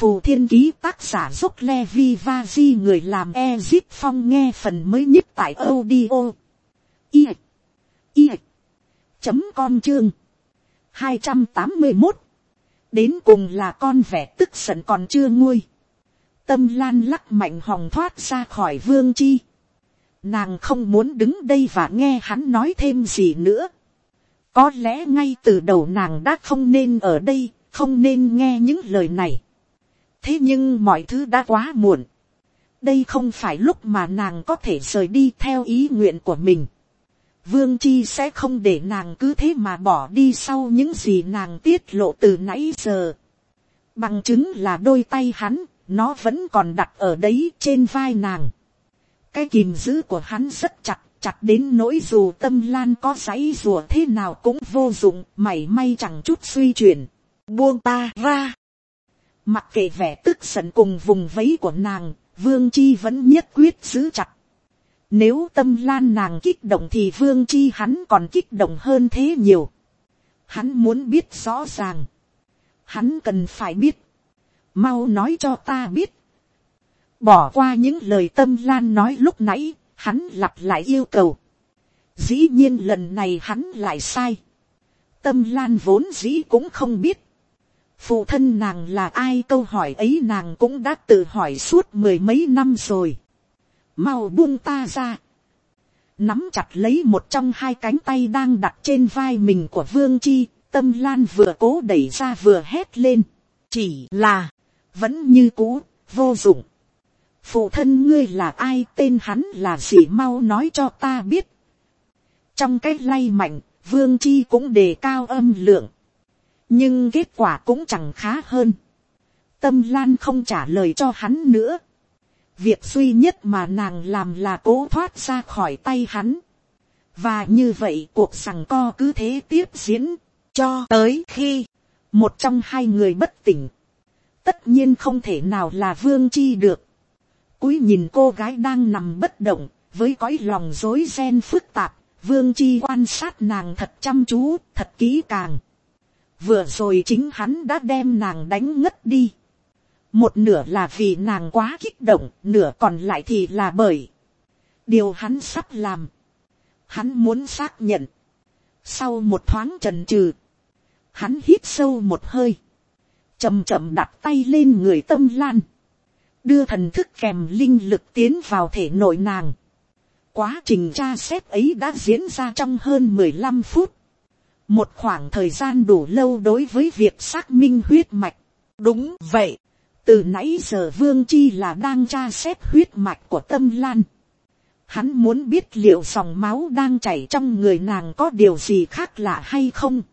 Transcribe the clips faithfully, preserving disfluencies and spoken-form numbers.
Phù Thiên Ký tác giả Dốc Levi Vaji, người làm Ezip Phong, nghe phần mới nhất tại audio i i chấm com chương hai trăm tám mươi một. Đến cùng là con vẻ tức giận còn chưa nguôi. Tâm Lan lắc mạnh hòng thoát ra khỏi Vương Chi. Nàng không muốn đứng đây và nghe hắn nói thêm gì nữa. Có lẽ ngay từ đầu nàng đã không nên ở đây, không nên nghe những lời này. Thế nhưng mọi thứ đã quá muộn. Đây không phải lúc mà nàng có thể rời đi theo ý nguyện của mình. Vương Chi sẽ không để nàng cứ thế mà bỏ đi sau những gì nàng tiết lộ từ nãy giờ. Bằng chứng là đôi tay hắn, nó vẫn còn đặt ở đấy trên vai nàng. Cái kìm giữ của hắn rất chặt, chặt đến nỗi dù Tâm Lan có giãy giụa thế nào cũng vô dụng, mảy may chẳng chút suy chuyển. Buông ta ra. Mặc kệ vẻ tức giận cùng vùng vẫy của nàng, Vương Chi vẫn nhất quyết giữ chặt. Nếu Tâm Lan nàng kích động thì Vương Chi hắn còn kích động hơn thế nhiều. Hắn muốn biết rõ ràng. Hắn cần phải biết. Mau nói cho ta biết. Bỏ qua những lời Tâm Lan nói lúc nãy, hắn lặp lại yêu cầu. Dĩ nhiên lần này hắn lại sai. Tâm Lan vốn dĩ cũng không biết. Phụ thân nàng là ai, câu hỏi ấy nàng cũng đã tự hỏi suốt mười mấy năm rồi. Mau buông ta ra. Nắm chặt lấy một trong hai cánh tay đang đặt trên vai mình của Vương Chi, Tâm Lan vừa cố đẩy ra vừa hét lên. Chỉ là, vẫn như cũ, vô dụng. Phụ thân ngươi là ai, tên hắn là gì, mau nói cho ta biết. Trong cái lay mạnh, Vương Chi cũng đề cao âm lượng. Nhưng kết quả cũng chẳng khá hơn. Tâm Lan không trả lời cho hắn nữa. Việc duy nhất mà nàng làm là cố thoát ra khỏi tay hắn. Và như vậy cuộc giằng co cứ thế tiếp diễn. Cho tới khi một trong hai người bất tỉnh. Tất nhiên không thể nào là Vương Chi được. Cúi nhìn cô gái đang nằm bất động. Với cõi lòng rối ren phức tạp. Vương Chi quan sát nàng thật chăm chú, thật kỹ càng. Vừa rồi chính hắn đã đem nàng đánh ngất đi. Một nửa là vì nàng quá kích động, nửa còn lại thì là bởi điều hắn sắp làm. Hắn muốn xác nhận. Sau một thoáng chần chừ, hắn hít sâu một hơi, chậm chậm đặt tay lên người Tâm Lan, đưa thần thức kèm linh lực tiến vào thể nội nàng. Quá trình tra xét ấy đã diễn ra trong hơn mười lăm phút. Một khoảng thời gian đủ lâu đối với việc xác minh huyết mạch. Đúng vậy. Từ nãy giờ Vương Chi là đang tra xét huyết mạch của Tâm Lan. Hắn muốn biết liệu dòng máu đang chảy trong người nàng có điều gì khác lạ hay không.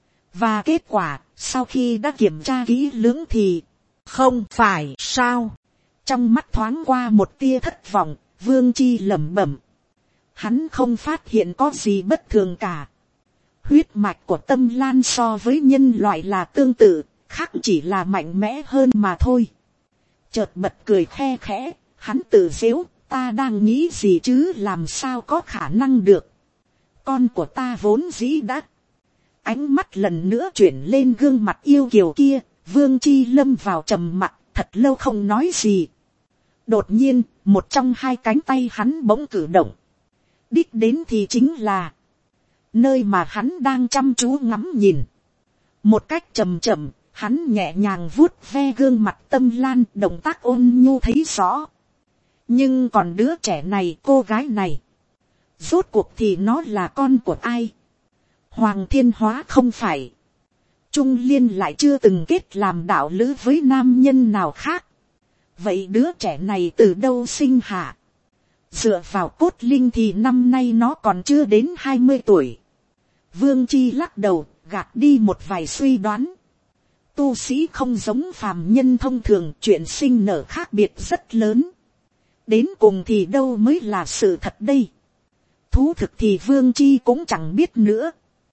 Và kết quả, sau khi đã kiểm tra kỹ lưỡng thì không phải sao. Trong mắt thoáng qua một tia thất vọng, Vương Chi lẩm bẩm. Hắn không phát hiện có gì bất thường cả. Huyết mạch của Tâm Lan so với nhân loại là tương tự, khác chỉ là mạnh mẽ hơn mà thôi. Chợt bật cười khe khẽ, hắn tự giễu, ta đang nghĩ gì chứ làm sao có khả năng được. Con của ta vốn dĩ đã. Ánh mắt lần nữa chuyển lên gương mặt yêu kiều kia, Vương Chi lâm vào trầm mặc, thật lâu không nói gì. Đột nhiên, một trong hai cánh tay hắn bỗng cử động. Đích đến thì chính là nơi mà hắn đang chăm chú ngắm nhìn. Một cách chậm chậm, hắn nhẹ nhàng vuốt ve gương mặt Tâm Lan, động tác ôn nhu thấy rõ. Nhưng còn đứa trẻ này, cô gái này, rốt cuộc thì nó là con của ai? Hoàng Thiên Hóa không phải. Trung Liên lại chưa từng kết làm đạo lữ với nam nhân nào khác. Vậy đứa trẻ này từ đâu sinh hạ? Dựa vào cốt linh thì năm nay nó còn chưa đến hai mươi tuổi. Vương Chi lắc đầu, gạt đi một vài suy đoán. Tu sĩ không giống phàm nhân thông thường, chuyện sinh nở khác biệt rất lớn. Đến cùng thì đâu mới là sự thật đây? Thú thực thì Vương Chi cũng chẳng biết nữa.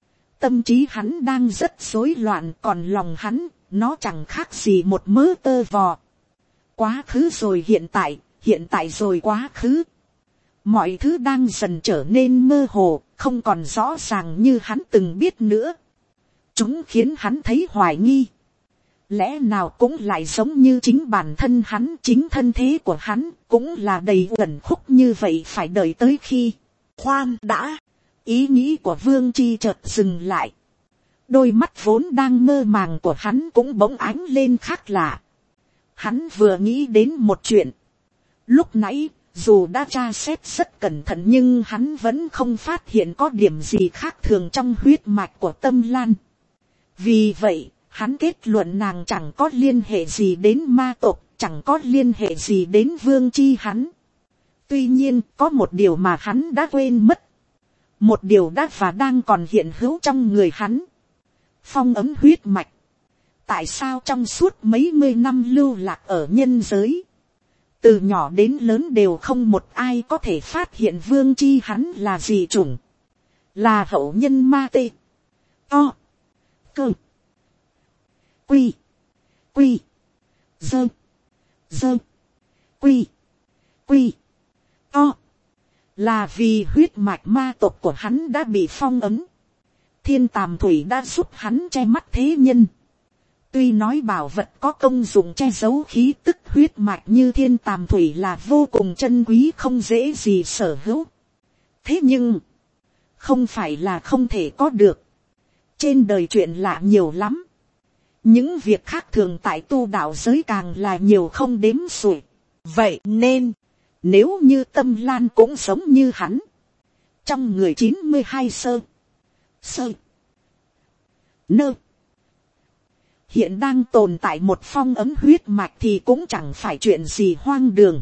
Tâm trí hắn đang rất rối loạn, còn lòng hắn, nó chẳng khác gì một mớ tơ vò. Quá khứ rồi hiện tại, hiện tại rồi quá khứ. Mọi thứ đang dần trở nên mơ hồ, không còn rõ ràng như hắn từng biết nữa. Chúng khiến hắn thấy hoài nghi. lẽ nào cũng lại giống như chính bản thân hắn, chính thân thế của hắn cũng là đầy uẩn khúc như vậy, phải đợi tới khi. Khoan đã, ý nghĩ của Vương Chi chợt dừng lại, đôi mắt vốn đang mơ màng của hắn cũng bỗng ánh lên khác lạ. Hắn vừa nghĩ đến một chuyện, lúc nãy dù đã tra xét rất cẩn thận nhưng hắn vẫn không phát hiện có điểm gì khác thường trong huyết mạch của Tâm Lan. Vì vậy, hắn kết luận nàng chẳng có liên hệ gì đến ma tộc, chẳng có liên hệ gì đến Vương Chi hắn. Tuy nhiên, có một điều mà hắn đã quên mất. Một điều đã và đang còn hiện hữu trong người hắn. Phong ấm huyết mạch. Tại sao trong suốt mấy mươi năm lưu lạc ở nhân giới, từ nhỏ đến lớn đều không một ai có thể phát hiện Vương Chi hắn là gì chủng, là hậu nhân ma tê, to, cơ, quy, quy, dơ, dơ, quy, quy, to, là vì huyết mạch ma tộc của hắn đã bị phong ấm. Thiên Tàm Thủy đã giúp hắn che mắt thế nhân. Tuy nói bảo vật có công dụng che giấu khí tức huyết mạch như Thiên Tàm Thủy là vô cùng chân quý, không dễ gì sở hữu. Thế nhưng, không phải là không thể có được. Trên đời chuyện lạ nhiều lắm. Những việc khác thường tại tu đạo giới càng là nhiều không đếm xuể. Vậy nên, nếu như Tâm Lan cũng giống như hắn, trong người chín mươi hai sơ, sơ, nơ, hiện đang tồn tại một phong ấm huyết mạch thì cũng chẳng phải chuyện gì hoang đường.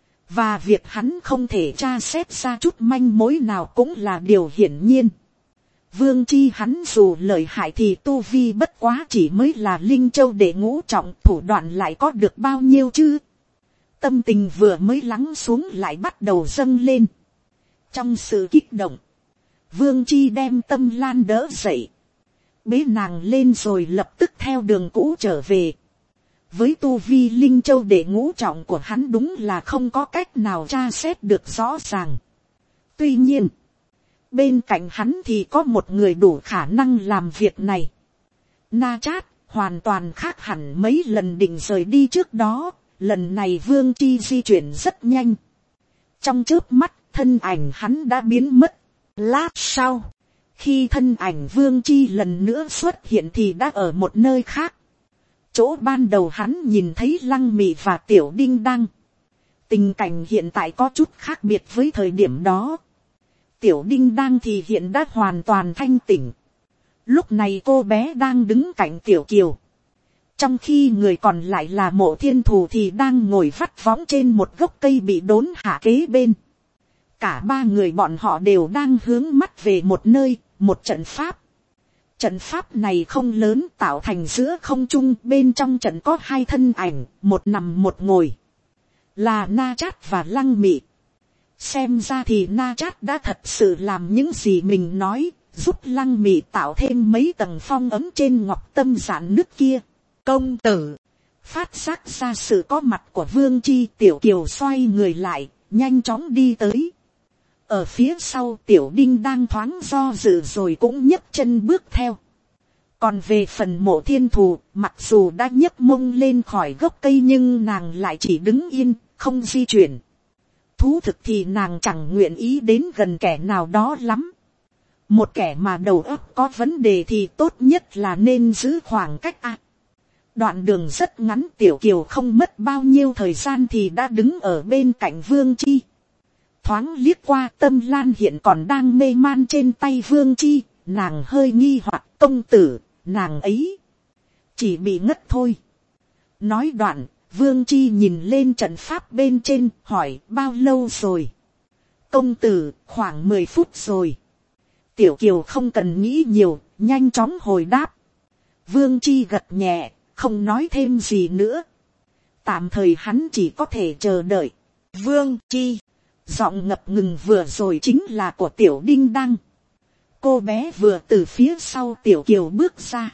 Và việc hắn không thể tra xét ra chút manh mối nào cũng là điều hiển nhiên. Vương Chi hắn dù lợi hại thì tu vi bất quá chỉ mới là Linh Châu đệ ngũ trọng, thủ đoạn lại có được bao nhiêu chứ. Tâm tình vừa mới lắng xuống lại bắt đầu dâng lên. Trong sự kích động, Vương Chi đem Tâm Lan đỡ dậy, bế nàng lên rồi lập tức theo đường cũ trở về. Với tu vi Linh Châu đệ ngũ trọng của hắn đúng là không có cách nào tra xét được rõ ràng. Tuy nhiên, bên cạnh hắn thì có một người đủ khả năng làm việc này. Na Chát hoàn toàn khác hẳn mấy lần định rời đi trước đó. Lần này Vương Chi di chuyển rất nhanh. Trong chớp mắt, thân ảnh hắn đã biến mất. Lát sau, khi thân ảnh Vương Chi lần nữa xuất hiện thì đã ở một nơi khác. Chỗ ban đầu hắn nhìn thấy Lăng Mị và Tiểu Đinh Đăng. Tình cảnh hiện tại có chút khác biệt với thời điểm đó. Tiểu Đinh Đăng thì hiện đã hoàn toàn thanh tỉnh. Lúc này cô bé đang đứng cạnh Tiểu Kiều. Trong khi người còn lại là Mộ Thiên Thù thì đang ngồi vắt võng trên một gốc cây bị đốn hạ kế bên. Cả ba người bọn họ đều đang hướng mắt về một nơi, một trận pháp. Trận pháp này không lớn, tạo thành giữa không trung, bên trong trận có hai thân ảnh, một nằm một ngồi. Là Na Chát và Lăng Mị. Xem ra thì Na Chát đã thật sự làm những gì mình nói, giúp Lăng Mị tạo thêm mấy tầng phong ấm trên ngọc tâm giản nước kia. Công tử, phát giác ra sự có mặt của Vương Chi, Tiểu Kiều xoay người lại, nhanh chóng đi tới. Ở phía sau Tiểu Đinh đang thoáng do dự rồi cũng nhấc chân bước theo. Còn về phần Mộ Thiên Thù, mặc dù đã nhấc mông lên khỏi gốc cây nhưng nàng lại chỉ đứng yên, không di chuyển. Thú thực thì nàng chẳng nguyện ý đến gần kẻ nào đó lắm. Một kẻ mà đầu óc có vấn đề thì tốt nhất là nên giữ khoảng cách ạ. À. Đoạn đường rất ngắn, Tiểu Kiều không mất bao nhiêu thời gian thì đã đứng ở bên cạnh Vương Chi. Thoáng liếc qua Tâm Lan hiện còn đang mê man trên tay Vương Chi, nàng hơi nghi hoặc, công tử, nàng ấy chỉ bị ngất thôi. Nói đoạn, Vương Chi nhìn lên trận pháp bên trên, hỏi bao lâu rồi. Công tử, khoảng mười phút rồi. Tiểu Kiều không cần nghĩ nhiều, nhanh chóng hồi đáp. Vương Chi gật nhẹ, không nói thêm gì nữa. Tạm thời hắn chỉ có thể chờ đợi. Vương Chi, giọng ngập ngừng vừa rồi chính là của Tiểu Đinh Đăng. Cô bé vừa từ phía sau Tiểu Kiều bước ra.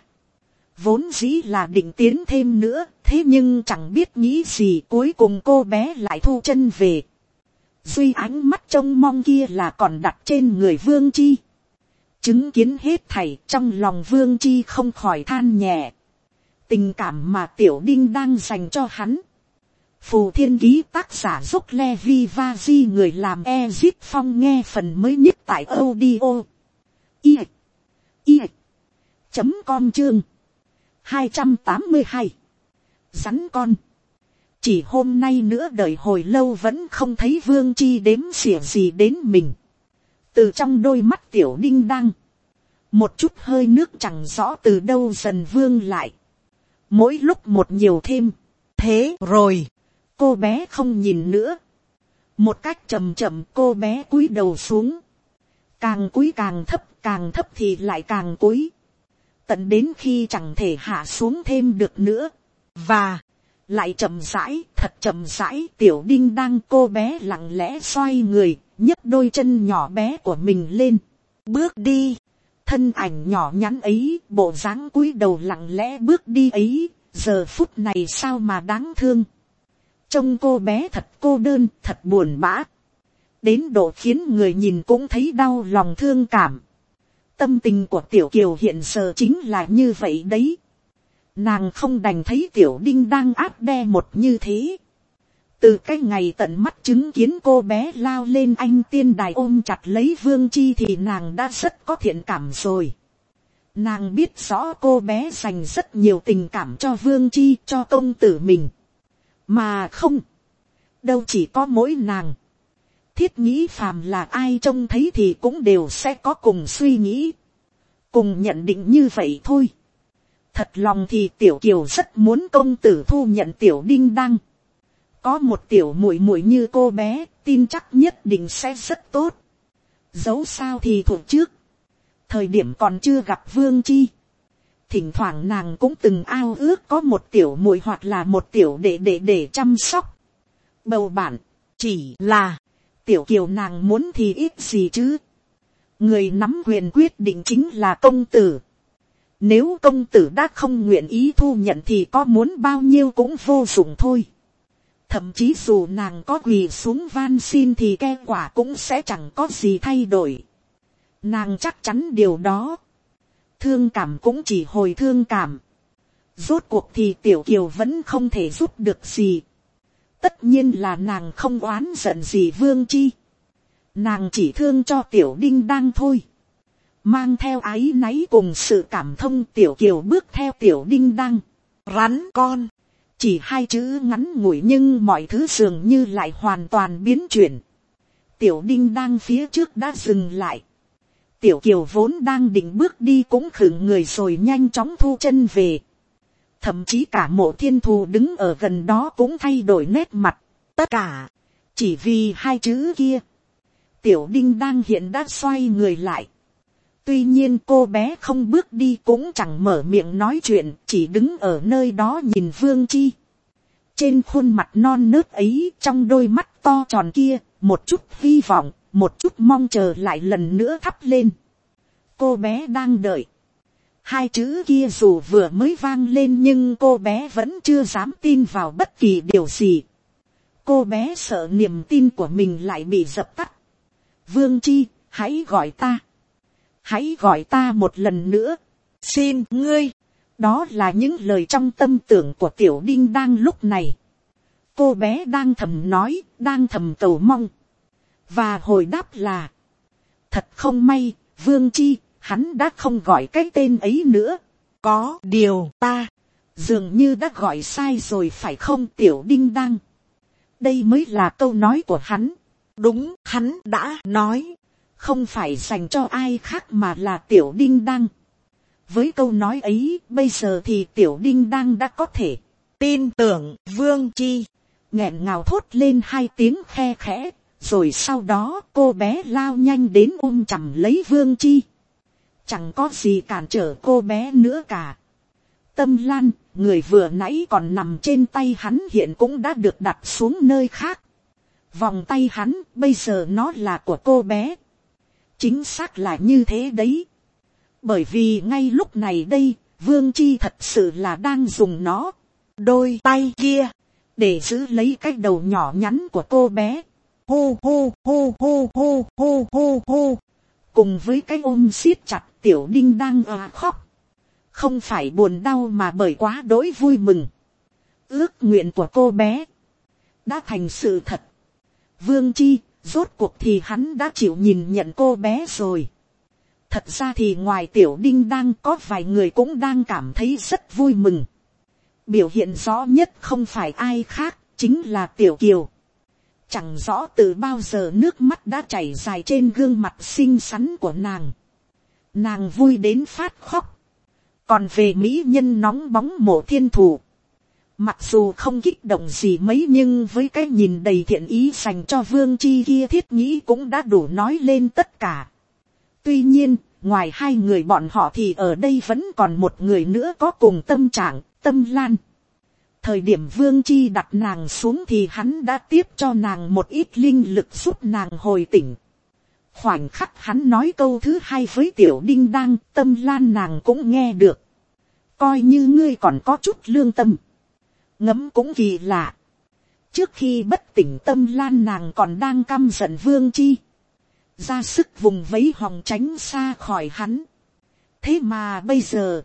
Vốn dĩ là định tiến thêm nữa, thế nhưng chẳng biết nghĩ gì, cuối cùng cô bé lại thu chân về. Duy ánh mắt trông mong kia là còn đặt trên người Vương Chi. Chứng kiến hết thảy, trong lòng Vương Chi không khỏi than nhẹ. tình cảm mà tiểu đinh đang dành cho hắn. Phù Thiên Ký tác giả giúp Levi Vazi người làm Ezip Phong nghe phần mới nhất tại audio. I. I. Chấm com chương. hai trăm tám mươi hai. Rắn con. Chỉ hôm nay nữa đợi hồi lâu vẫn không thấy Vương Chi đếm xỉa gì đến mình. Từ trong đôi mắt tiểu đinh đang. Một chút hơi nước chẳng rõ từ đâu dần vương lại. Mỗi lúc một nhiều thêm. Thế rồi. Cô bé không nhìn nữa. Một cách chậm chậm cô bé cúi đầu xuống. Càng cúi càng thấp, càng thấp thì lại càng cúi. Tận đến khi chẳng thể hạ xuống thêm được nữa. Và lại chậm rãi, thật chậm rãi, tiểu đinh đang cô bé lặng lẽ xoay người, nhấc đôi chân nhỏ bé của mình lên. Bước đi. Thân ảnh nhỏ nhắn ấy, bộ dáng cúi đầu lặng lẽ bước đi ấy, giờ phút này sao mà đáng thương. Trông cô bé thật cô đơn, thật buồn bã. Đến độ khiến người nhìn cũng thấy đau lòng thương cảm. Tâm tình của tiểu kiều hiện giờ chính là như vậy đấy. Nàng không đành thấy tiểu đinh đang áp đe một như thế. Từ cái ngày tận mắt chứng kiến cô bé lao lên anh tiên đài ôm chặt lấy Vương Chi thì nàng đã rất có thiện cảm rồi. Nàng biết rõ cô bé dành rất nhiều tình cảm cho Vương Chi, cho công tử mình. Mà không, đâu chỉ có mỗi nàng. Thiết nghĩ phàm là ai trông thấy thì cũng đều sẽ có cùng suy nghĩ, cùng nhận định như vậy thôi. Thật lòng thì tiểu kiều rất muốn công tử thu nhận tiểu đinh đăng. Có một tiểu muội muội như cô bé, tin chắc nhất định sẽ rất tốt. Dẫu sao thì thuộc trước, thời điểm còn chưa gặp Vương Chi, thỉnh thoảng nàng cũng từng ao ước có một tiểu muội hoặc là một tiểu đệ đệ để chăm sóc. Bầu bạn, chỉ là tiểu kiều nàng muốn thì ít gì chứ. Người nắm quyền quyết định chính là công tử. Nếu công tử đã không nguyện ý thu nhận thì có muốn bao nhiêu cũng vô dụng thôi. Thậm chí dù nàng có quỳ xuống van xin thì kết quả cũng sẽ chẳng có gì thay đổi. Nàng chắc chắn điều đó. Thương cảm cũng chỉ hồi thương cảm. Rốt cuộc thì tiểu kiều vẫn không thể giúp được gì. Tất nhiên là nàng không oán giận gì Vương Chi. Nàng chỉ thương cho tiểu đinh đang thôi. Mang theo áy náy cùng sự cảm thông tiểu kiều bước theo tiểu đinh đang. Rắn con. Chỉ hai chữ ngắn ngủi nhưng mọi thứ dường như lại hoàn toàn biến chuyển. Tiểu đinh đang phía trước đã dừng lại. Tiểu kiều vốn đang định bước đi cũng khựng người rồi nhanh chóng thu chân về. Thậm chí cả Mộ Thiên Thù đứng ở gần đó cũng thay đổi nét mặt. Tất cả chỉ vì hai chữ kia. Tiểu đinh đang hiện đã xoay người lại. Tuy nhiên cô bé không bước đi cũng chẳng mở miệng nói chuyện, chỉ đứng ở nơi đó nhìn Vương Chi. Trên khuôn mặt non nớt ấy, trong đôi mắt to tròn kia, một chút hy vọng, một chút mong chờ lại lần nữa thắp lên. Cô bé đang đợi. Hai chữ kia dù vừa mới vang lên nhưng cô bé vẫn chưa dám tin vào bất kỳ điều gì. Cô bé sợ niềm tin của mình lại bị dập tắt. Vương Chi, hãy gọi ta. Hãy gọi ta một lần nữa. Xin ngươi. Đó là những lời trong tâm tưởng của tiểu đinh đang lúc này. Cô bé đang thầm nói, đang thầm cầu mong. Và hồi đáp là. Thật không may, Vương Chi, hắn đã không gọi cái tên ấy nữa. Có điều ta, dường như đã gọi sai rồi phải không tiểu đinh đang. Đây mới là câu nói của hắn. Đúng, hắn đã nói. Không phải dành cho ai khác mà là tiểu đinh đăng. Với câu nói ấy, bây giờ thì tiểu đinh đăng đã có thể tin tưởng Vương Chi. Nghẹn ngào thốt lên hai tiếng khe khẽ, rồi sau đó cô bé lao nhanh đến ôm chầm lấy Vương Chi. Chẳng có gì cản trở cô bé nữa cả. Tâm Lan, người vừa nãy còn nằm trên tay hắn hiện cũng đã được đặt xuống nơi khác. Vòng tay hắn, bây giờ nó là của cô bé. Chính xác là như thế đấy. Bởi vì ngay lúc này đây, Vương Chi thật sự là đang dùng nó, đôi tay kia, để giữ lấy cái đầu nhỏ nhắn của cô bé. Hô hô hô hô hô hô hô hô. Cùng với cái ôm siết chặt tiểu đinh đang à khóc. không phải buồn đau mà bởi quá đỗi vui mừng. Ước nguyện của cô bé đã thành sự thật. Vương Chi, rốt cuộc thì hắn đã chịu nhìn nhận cô bé rồi. Thật ra thì ngoài Tiểu Đinh đang có vài người cũng đang cảm thấy rất vui mừng. Biểu hiện rõ nhất không phải ai khác, chính là Tiểu Kiều. Chẳng rõ từ bao giờ nước mắt đã chảy dài trên gương mặt xinh xắn của nàng. Nàng vui đến phát khóc. Còn về mỹ nhân nóng bóng Mộ Thiên Thù, mặc dù không kích động gì mấy nhưng với cái nhìn đầy thiện ý dành cho Vương Chi kia thiết nghĩ cũng đã đủ nói lên tất cả. Tuy nhiên, ngoài hai người bọn họ thì ở đây vẫn còn một người nữa có cùng tâm trạng, Tâm Lan. Thời điểm Vương Chi đặt nàng xuống thì hắn đã tiếp cho nàng một ít linh lực giúp nàng hồi tỉnh. Khoảnh khắc hắn nói câu thứ hai với Tiểu Đinh đang, Tâm Lan nàng cũng nghe được. Coi như ngươi còn có chút lương tâm. Ngẫm cũng kỳ lạ. Trước khi bất tỉnh Tâm Lan nàng còn đang căm giận Vương Chi, ra sức vùng vẫy hòng tránh xa khỏi hắn. Thế mà bây giờ,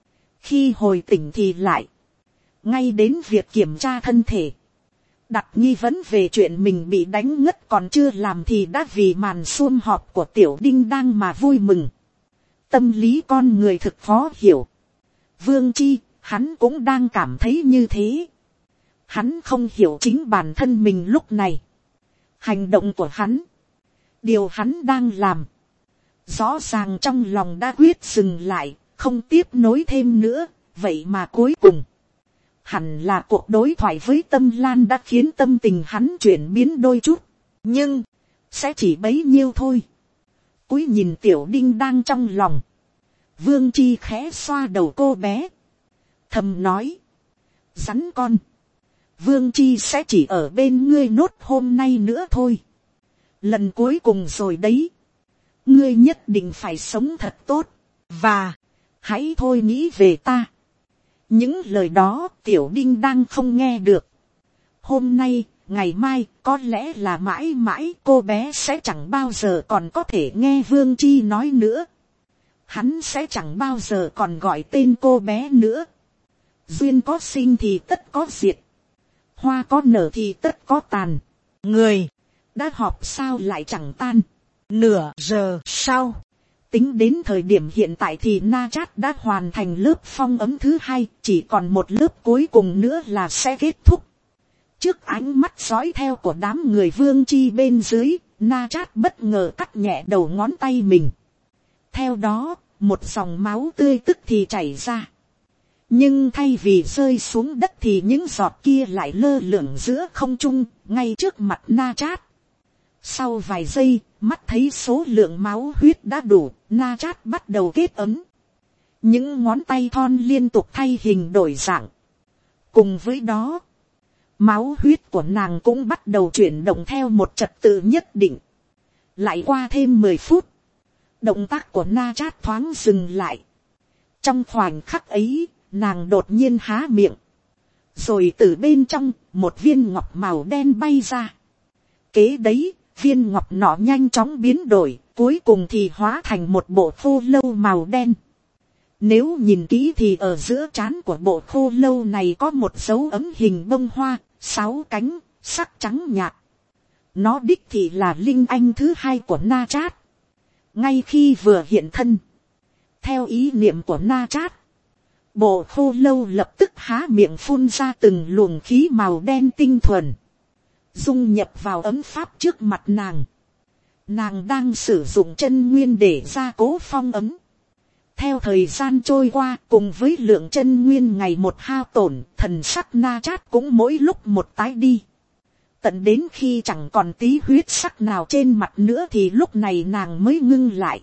khi hồi tỉnh thì lại ngay đến việc kiểm tra thân thể, đặt nghi vấn về chuyện mình bị đánh ngất còn chưa làm thì đã vì màn sum họp của Tiểu Đinh đang mà vui mừng. Tâm lý con người thực khó hiểu. Vương Chi, hắn cũng đang cảm thấy như thế. Hắn không hiểu chính bản thân mình lúc này. Hành động của hắn, điều hắn đang làm, rõ ràng trong lòng đã quyết dừng lại, không tiếp nối thêm nữa. Vậy mà cuối cùng, hẳn là cuộc đối thoại với Tâm Lan đã khiến tâm tình hắn chuyển biến đôi chút. Nhưng, sẽ chỉ bấy nhiêu thôi. Cúi nhìn Tiểu Đinh đang trong lòng. Vương Chi khẽ xoa đầu cô bé, thầm nói: rắn con, Vương Chi sẽ chỉ ở bên ngươi nốt hôm nay nữa thôi. Lần cuối cùng rồi đấy. Ngươi nhất định phải sống thật tốt. Và, hãy thôi nghĩ về ta. Những lời đó Tiểu Đinh đang không nghe được. Hôm nay, ngày mai, có lẽ là mãi mãi cô bé sẽ chẳng bao giờ còn có thể nghe Vương Chi nói nữa. Hắn sẽ chẳng bao giờ còn gọi tên cô bé nữa. Duyên có sinh thì tất có diệt. Hoa có nở thì tất có tàn. Người đã họp sao lại chẳng tan. Nửa giờ sau, tính đến thời điểm hiện tại thì Na Chát đã hoàn thành lớp phong ấm thứ hai, chỉ còn một lớp cuối cùng nữa là sẽ kết thúc. Trước ánh mắt dõi theo của đám người Vương Chi bên dưới, Na Chát bất ngờ cắt nhẹ đầu ngón tay mình. Theo đó, một dòng máu tươi tức thì chảy ra. Nhưng thay vì rơi xuống đất thì những giọt kia lại lơ lửng giữa không trung, ngay trước mặt Na Chát. Sau vài giây, mắt thấy số lượng máu huyết đã đủ, Na Chát bắt đầu kết ấm. Những ngón tay thon liên tục thay hình đổi dạng. Cùng với đó, máu huyết của nàng cũng bắt đầu chuyển động theo một trật tự nhất định. Lại qua thêm mười phút, động tác của Na Chát thoáng dừng lại. Trong khoảnh khắc ấy, nàng đột nhiên há miệng. Rồi từ bên trong, một viên ngọc màu đen bay ra. Kế đấy, viên ngọc nọ nhanh chóng biến đổi, cuối cùng thì hóa thành một bộ khô lâu màu đen. Nếu nhìn kỹ thì ở giữa trán của bộ khô lâu này có một dấu ấm hình bông hoa, sáu cánh, sắc trắng nhạt. Nó đích thị là linh anh thứ hai của Na Chát. Ngay khi vừa hiện thân, theo ý niệm của Na Chát, bộ khô lâu lập tức há miệng phun ra từng luồng khí màu đen tinh thuần, dung nhập vào ấm pháp trước mặt nàng. Nàng đang sử dụng chân nguyên để gia cố phong ấm. Theo thời gian trôi qua, cùng với lượng chân nguyên ngày một hao tổn, thần sắc Na Chát cũng mỗi lúc một tái đi. Tận đến khi chẳng còn tí huyết sắc nào trên mặt nữa thì lúc này nàng mới ngưng lại.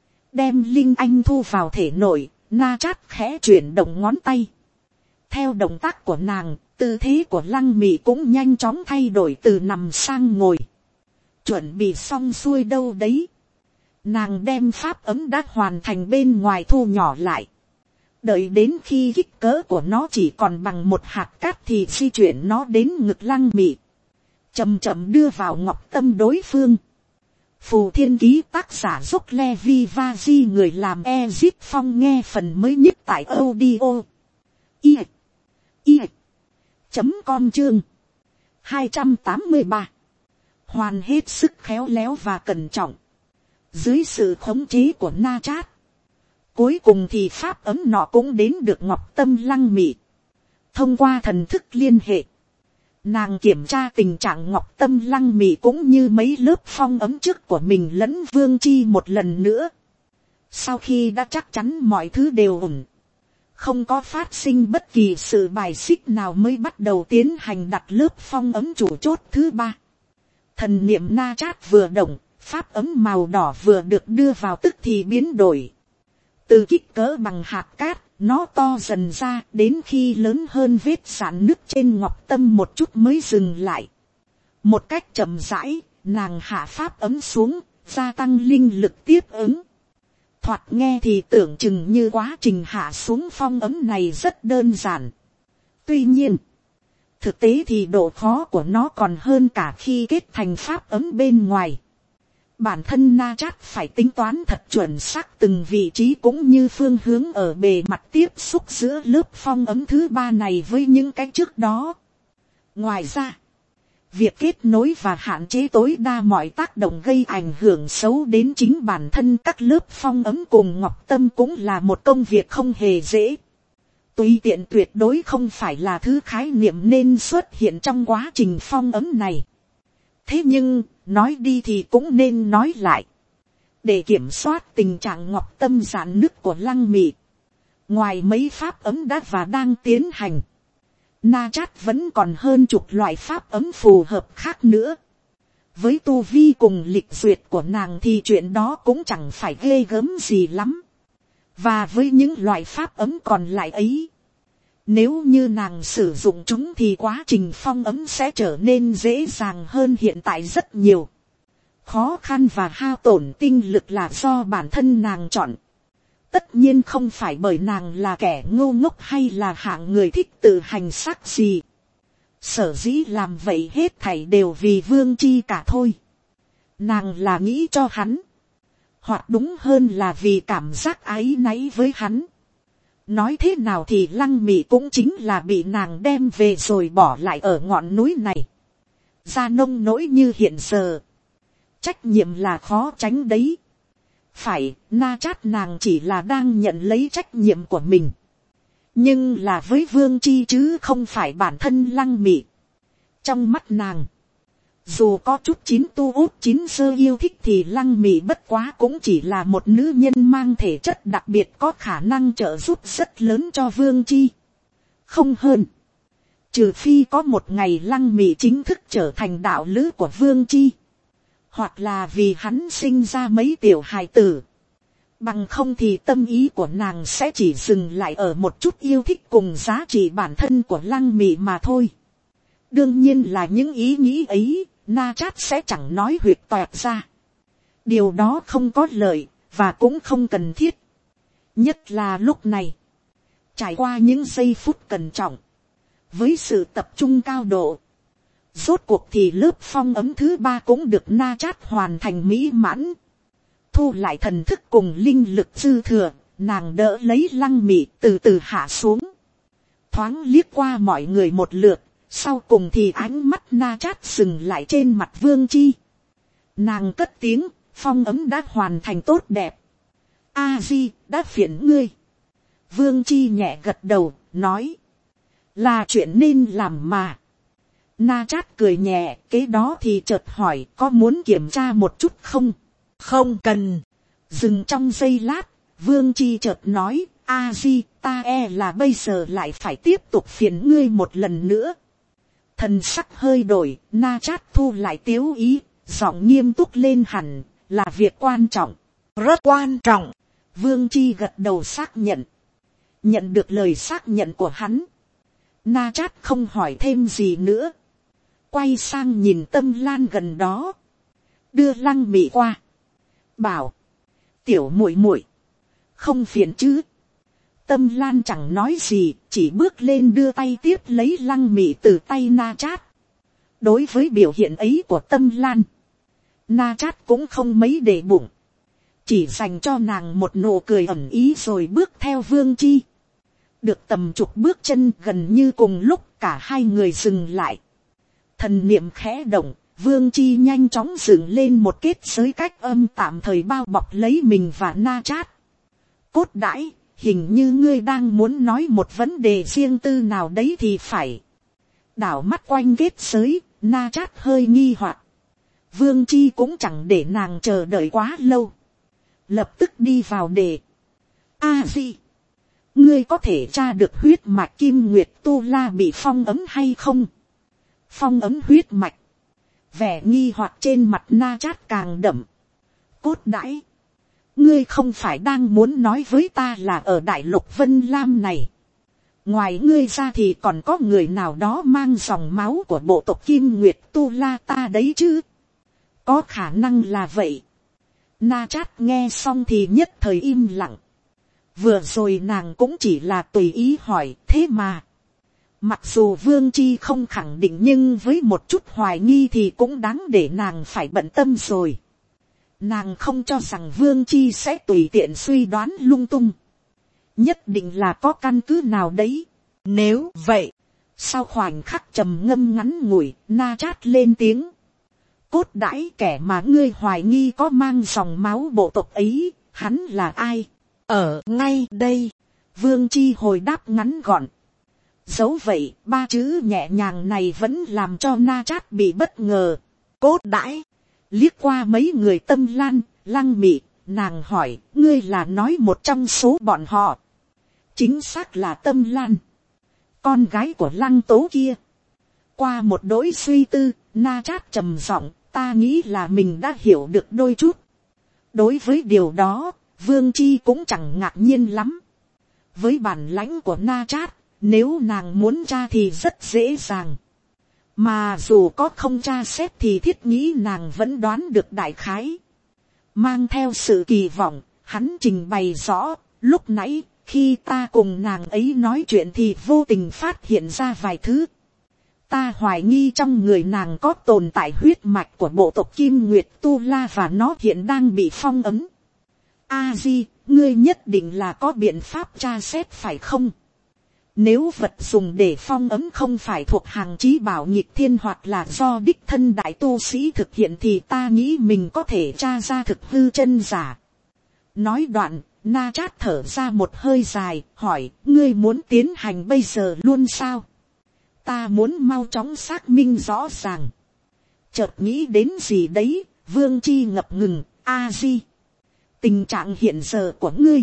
Đem linh anh thu vào thể nội, Na Chát khẽ chuyển động ngón tay. Theo động tác của nàng, tư thế của Lăng Mị cũng nhanh chóng thay đổi từ nằm sang ngồi. Chuẩn bị xong xuôi đâu đấy. Nàng đem pháp ấm đã hoàn thành bên ngoài thu nhỏ lại. Đợi đến khi kích cỡ của nó chỉ còn bằng một hạt cát thì di chuyển nó đến ngực Lăng Mị. Chậm chậm đưa vào ngọc tâm đối phương. Phù Thiên Ký tác giả dốc Levi Vazi, người làm Ezip Phong nghe phần mới nhất tại audio i i chấm com chương hai trăm tám mươi ba. Hoàn hết sức khéo léo và cẩn trọng. Dưới sự khống chế của Na Chát, cuối cùng thì pháp ấm nọ cũng đến được Ngọc Tâm Lăng Mị. Thông qua thần thức liên hệ, nàng kiểm tra tình trạng Ngọc Tâm Lăng Mị cũng như mấy lớp phong ấm trước của mình lẫn Vương Chi một lần nữa. Sau khi đã chắc chắn mọi thứ đều ổn, không có phát sinh bất kỳ sự bài xích nào, mới bắt đầu tiến hành đặt lớp phong ấm chủ chốt thứ ba. Thần niệm Na Chát vừa động, pháp ấm màu đỏ vừa được đưa vào tức thì biến đổi. Từ kích cỡ bằng hạt cát, nó to dần ra, đến khi lớn hơn vết sạn nứt trên Ngọc Tâm một chút mới dừng lại. Một cách chậm rãi, nàng hạ pháp ấm xuống, gia tăng linh lực tiếp ứng. Thoạt nghe thì tưởng chừng như quá trình hạ xuống phong ấm này rất đơn giản. Tuy nhiên, thực tế thì độ khó của nó còn hơn cả khi kết thành pháp ấm bên ngoài. Bản thân Na Chát phải tính toán thật chuẩn xác từng vị trí cũng như phương hướng ở bề mặt tiếp xúc giữa lớp phong ấm thứ ba này với những cái trước đó. Ngoài ra, việc kết nối và hạn chế tối đa mọi tác động gây ảnh hưởng xấu đến chính bản thân các lớp phong ấm cùng Ngọc Tâm cũng là một công việc không hề dễ. Tùy tiện tuyệt đối không phải là thứ khái niệm nên xuất hiện trong quá trình phong ấm này. Thế nhưng, nói đi thì cũng nên nói lại. Để kiểm soát tình trạng Ngọc Tâm rạn nứt của Lăng Mị, ngoài mấy pháp ấm đã và đang tiến hành, Na Chát vẫn còn hơn chục loại pháp ấm phù hợp khác nữa. Với tu vi cùng lịch duyệt của nàng thì chuyện đó cũng chẳng phải ghê gớm gì lắm. Và với những loại pháp ấm còn lại ấy, nếu như nàng sử dụng chúng thì quá trình phong ấm sẽ trở nên dễ dàng hơn hiện tại rất nhiều. Khó khăn và hao tổn tinh lực là do bản thân nàng chọn. Tất nhiên không phải bởi nàng là kẻ ngu ngốc hay là hạng người thích tự hành xác gì. Sở dĩ làm vậy hết thảy đều vì Vương Chi cả thôi. Nàng là nghĩ cho hắn, hoặc đúng hơn là vì cảm giác áy náy với hắn. Nói thế nào thì Lăng Mị cũng chính là bị nàng đem về rồi bỏ lại ở ngọn núi này. Ra nông nỗi như hiện giờ, trách nhiệm là khó tránh đấy. Phải, Na Chát nàng chỉ là đang nhận lấy trách nhiệm của mình. Nhưng là với Vương Chi chứ không phải bản thân Lăng Mị. Trong mắt nàng, dù có chút chín tu út chín sơ yêu thích thì Lăng Mị bất quá cũng chỉ là một nữ nhân mang thể chất đặc biệt có khả năng trợ giúp rất lớn cho Vương Chi. Không hơn. Trừ phi có một ngày Lăng Mị chính thức trở thành đạo lữ của Vương Chi. Hoặc là vì hắn sinh ra mấy tiểu hài tử. Bằng không thì tâm ý của nàng sẽ chỉ dừng lại ở một chút yêu thích cùng giá trị bản thân của Lăng Mị mà thôi. Đương nhiên là những ý nghĩ ấy, Na Chát sẽ chẳng nói huyệt toẹt ra. Điều đó không có lợi, và cũng không cần thiết. Nhất là lúc này, trải qua những giây phút cẩn trọng, với sự tập trung cao độ, rốt cuộc thì lớp phong ấm thứ ba cũng được Na Chát hoàn thành mỹ mãn. Thu lại thần thức cùng linh lực dư thừa, nàng đỡ lấy Lăng Mị từ từ hạ xuống. Thoáng liếc qua mọi người một lượt, sau cùng thì ánh mắt Na Chát dừng lại trên mặt Vương Chi. Nàng cất tiếng, phong ấm đã hoàn thành tốt đẹp. A Di, đã phiền ngươi. Vương Chi nhẹ gật đầu, nói. Là chuyện nên làm mà. Na Chát cười nhẹ, kế đó thì chợt hỏi có muốn kiểm tra một chút không? Không cần. Dừng trong giây lát, Vương Chi chợt nói, A Di, ta e là bây giờ lại phải tiếp tục phiền ngươi một lần nữa. Thần sắc hơi đổi, Na Chát thu lại tiếu ý, giọng nghiêm túc lên hẳn, là việc quan trọng. Rất quan trọng. Vương Chi gật đầu xác nhận. Nhận được lời xác nhận của hắn, Na Chát không hỏi thêm gì nữa. Quay sang nhìn Tâm Lan gần đó, đưa Lăng Mị qua, bảo, tiểu muội muội, không phiền chứ? Tâm Lan chẳng nói gì, chỉ bước lên đưa tay tiếp lấy Lăng Mị từ tay Na Chát. Đối với biểu hiện ấy của Tâm Lan, Na Chát cũng không mấy để bụng, chỉ dành cho nàng một nụ cười ẩn ý rồi bước theo Vương Chi. Được tầm chục bước chân, gần như cùng lúc cả hai người dừng lại. Thần niệm khẽ động, Vương Chi nhanh chóng dựng lên một kết giới cách âm tạm thời bao bọc lấy mình và Na Chát. Cốt đãi, hình như ngươi đang muốn nói một vấn đề riêng tư nào đấy thì phải. Đảo mắt quanh kết giới, Na Chát hơi nghi hoặc. Vương Chi cũng chẳng để nàng chờ đợi quá lâu, lập tức đi vào đề. A Di, ngươi có thể tra được huyết mạch Kim Nguyệt Tu La bị phong ấn hay không? Phong ấn huyết mạch. Vẻ nghi hoặc trên mặt Na Chát càng đậm. Cốt đãi, ngươi không phải đang muốn nói với ta là ở đại lục Vân Lam này, ngoài ngươi ra thì còn có người nào đó mang dòng máu của bộ tộc Kim Nguyệt Tu La ta đấy chứ? Có khả năng là vậy. Na Chát nghe xong thì nhất thời im lặng. Vừa rồi nàng cũng chỉ là tùy ý hỏi thế mà. Mặc dù Vương Chi không khẳng định, nhưng với một chút hoài nghi thì cũng đáng để nàng phải bận tâm rồi. Nàng không cho rằng Vương Chi sẽ tùy tiện suy đoán lung tung. Nhất định là có căn cứ nào đấy. Nếu vậy, sau khoảnh khắc trầm ngâm ngắn ngủi, Na Chát lên tiếng. Cốt đãi, kẻ mà ngươi hoài nghi có mang dòng máu bộ tộc ấy, hắn là ai? Ở ngay đây. Vương Chi hồi đáp ngắn gọn. Dẫu vậy, ba chữ nhẹ nhàng này vẫn làm cho Na Chát bị bất ngờ. Cốt đãi. Liếc qua mấy người Tâm Lan, Lăng Mị, nàng hỏi, ngươi là nói một trong số bọn họ? Chính xác là Tâm Lan, con gái của Lăng Tố kia. Qua một đỗi suy tư, Na Chát trầm giọng, ta nghĩ là mình đã hiểu được đôi chút. Đối với điều đó, Vương Chi cũng chẳng ngạc nhiên lắm. Với bản lãnh của Na Chát, nếu nàng muốn tra thì rất dễ dàng. Mà dù có không tra xét thì thiết nghĩ nàng vẫn đoán được đại khái. Mang theo sự kỳ vọng, hắn trình bày rõ, lúc nãy khi ta cùng nàng ấy nói chuyện thì vô tình phát hiện ra vài thứ. Ta hoài nghi trong người nàng có tồn tại huyết mạch của bộ tộc Kim Nguyệt Tu La và nó hiện đang bị phong ấn. A Di, ngươi nhất định là có biện pháp tra xét phải không? Nếu vật dùng để phong ấn không phải thuộc hàng chí bảo nghịch thiên hoặc là do đích thân đại tu sĩ thực hiện thì ta nghĩ mình có thể tra ra thực hư chân giả. Nói đoạn, Na Chát thở ra một hơi dài, hỏi, ngươi muốn tiến hành bây giờ luôn sao? Ta muốn mau chóng xác minh rõ ràng. Chợt nghĩ đến gì đấy, Vương Chi ngập ngừng, A Di, tình trạng hiện giờ của ngươi.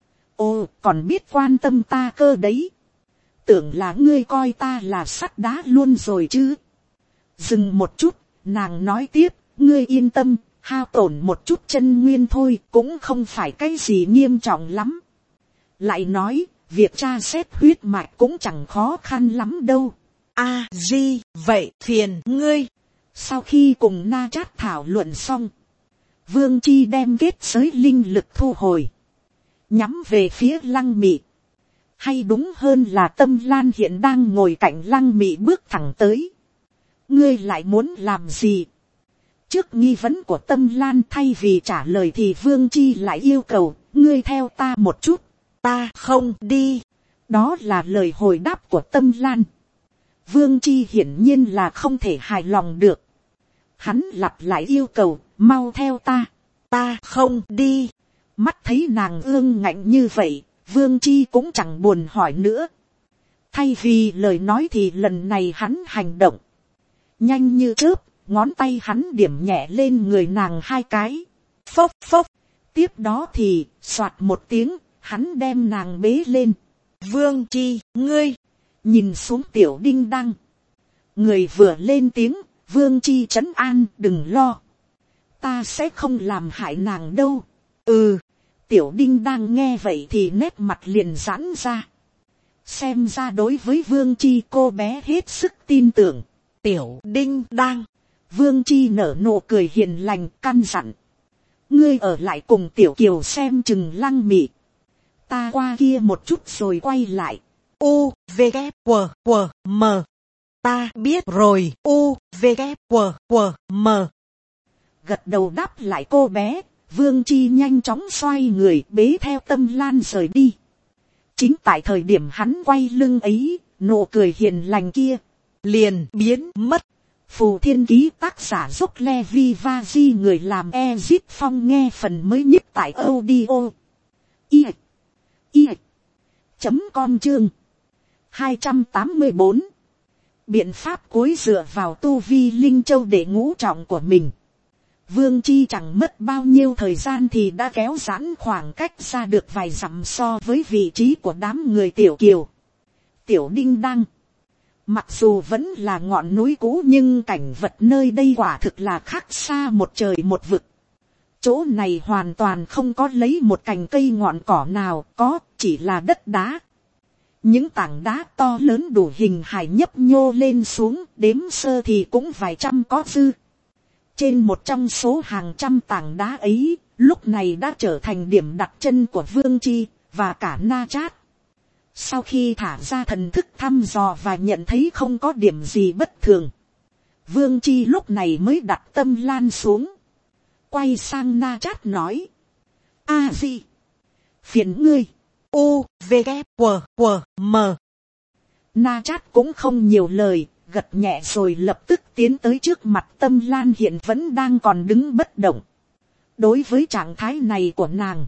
Ồ, còn biết quan tâm ta cơ đấy. Tưởng là ngươi coi ta là sắt đá luôn rồi chứ. Dừng một chút, nàng nói tiếp, ngươi yên tâm, hao tổn một chút chân nguyên thôi, cũng không phải cái gì nghiêm trọng lắm. Lại nói, việc tra xét huyết mạch cũng chẳng khó khăn lắm đâu. A Di, vậy phiền ngươi. Sau khi cùng Na Chát thảo luận xong, Vương Chi đem kết giới linh lực thu hồi, nhắm về phía Lăng Mị. Hay đúng hơn là Tâm Lan hiện đang ngồi cạnh Lăng Mị bước thẳng tới. Ngươi lại muốn làm gì? Trước nghi vấn của Tâm Lan, thay vì trả lời thì Vương Chi lại yêu cầu, ngươi theo ta một chút. Ta không đi. Đó là lời hồi đáp của Tâm Lan. Vương Chi hiển nhiên là không thể hài lòng được. Hắn lặp lại yêu cầu, mau theo ta. Ta không đi. Mắt thấy nàng ương ngạnh như vậy, Vương Chi cũng chẳng buồn hỏi nữa. Thay vì lời nói thì lần này hắn hành động. Nhanh như chớp, ngón tay hắn điểm nhẹ lên người nàng hai cái. Phốc phốc. Tiếp đó thì, soạt một tiếng, hắn đem nàng bế lên. Vương Chi, ngươi. Nhìn xuống Tiểu Đinh Đăng. Người vừa lên tiếng, Vương Chi trấn an, đừng lo. Ta sẽ không làm hại nàng đâu. Ừ. Tiểu Đinh đang nghe vậy thì nét mặt liền giãn ra. Xem ra đối với Vương Chi cô bé hết sức tin tưởng. Tiểu Đinh đang. Vương Chi nở nụ cười hiền lành căn dặn. Ngươi ở lại cùng Tiểu Kiều xem chừng Lăng Mị. Ta qua kia một chút rồi quay lại. U, V, K, W, W, M. Ta biết rồi. U, V, K, W, W, M. gật đầu đáp lại cô bé. Vương Chi nhanh chóng xoay người bế theo Tâm Lan rời đi. Chính tại thời điểm hắn quay lưng ấy, nụ cười hiền lành kia liền biến mất. Phù Thiên Ký tác giả Dốc Levi Vaji, người làm Ezip Phong nghe phần mới nhất tại audio i i chấm com chương hai trăm tám mươi bốn. Biện pháp cuối dựa vào tu vi Linh Châu để ngũ trọng của mình. Vương Chi chẳng mất bao nhiêu thời gian thì đã kéo giãn khoảng cách ra được vài dặm so với vị trí của đám người Tiểu Kiều, Tiểu Đinh Đăng. Mặc dù vẫn là ngọn núi cũ nhưng cảnh vật nơi đây quả thực là khác xa một trời một vực. Chỗ này hoàn toàn không có lấy một cành cây ngọn cỏ nào, có chỉ là đất đá. Những tảng đá to lớn đủ hình hài nhấp nhô lên xuống, đếm sơ thì cũng vài trăm có dư. Trên một trong số hàng trăm tảng đá ấy, lúc này đã trở thành điểm đặt chân của Vương Chi và cả Na Chát. Sau khi thả ra thần thức thăm dò và nhận thấy không có điểm gì bất thường, Vương Chi lúc này mới đặt Tâm Lan xuống. Quay sang Na Chát nói. A Di, phiền ngươi. U, V, K, W, W, M. Na Chát cũng không nhiều lời, gật nhẹ rồi lập tức tiến tới trước mặt Tâm Lan hiện vẫn đang còn đứng bất động. Đối với trạng thái này của nàng,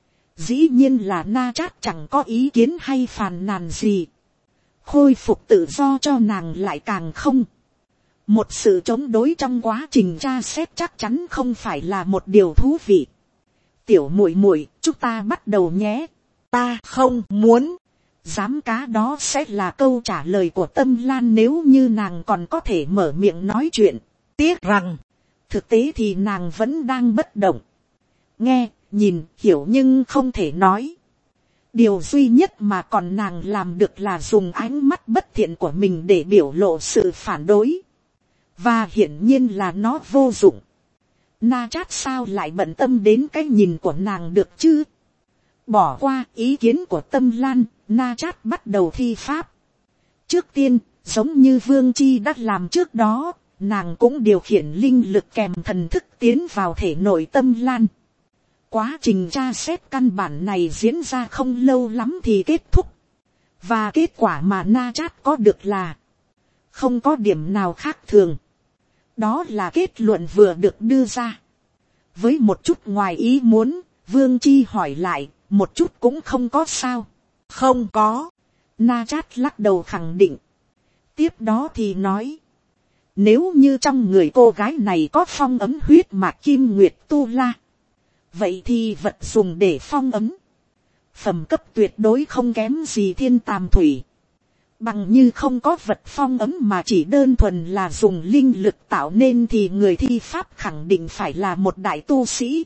dĩ nhiên là Na Chát chẳng có ý kiến hay phàn nàn gì. Khôi phục tự do cho nàng lại càng không. Một sự chống đối trong quá trình tra xét chắc chắn không phải là một điều thú vị. Tiểu muội muội, chúng ta bắt đầu nhé. Ta không muốn. Dám cá đó sẽ là câu trả lời của Tâm Lan nếu như nàng còn có thể mở miệng nói chuyện. Tiếc rằng, thực tế thì nàng vẫn đang bất động. Nghe, nhìn, hiểu nhưng không thể nói. Điều duy nhất mà còn nàng làm được là dùng ánh mắt bất thiện của mình để biểu lộ sự phản đối. Và hiển nhiên là nó vô dụng. Na Chát sao lại bận tâm đến cái nhìn của nàng được chứ? Bỏ qua ý kiến của Tâm Lan, Na Chát bắt đầu thi pháp. Trước tiên, giống như Vương Chi đã làm trước đó, nàng cũng điều khiển linh lực kèm thần thức tiến vào thể nội Tâm Lan. Quá trình tra xét căn bản này diễn ra không lâu lắm thì kết thúc. Và kết quả mà Na Chát có được là không có điểm nào khác thường. Đó là kết luận vừa được đưa ra. Với một chút ngoài ý muốn, Vương Chi hỏi lại, một chút cũng không có sao. Không có. Na Chát lắc đầu khẳng định. Tiếp đó thì nói. Nếu như trong người cô gái này có phong ấm huyết mạch Kim Nguyệt Tu La, vậy thì vật dùng để phong ấm, phẩm cấp tuyệt đối không kém gì Thiên Tàm Thủy. Bằng như không có vật phong ấm mà chỉ đơn thuần là dùng linh lực tạo nên thì người thi pháp khẳng định phải là một đại tu sĩ.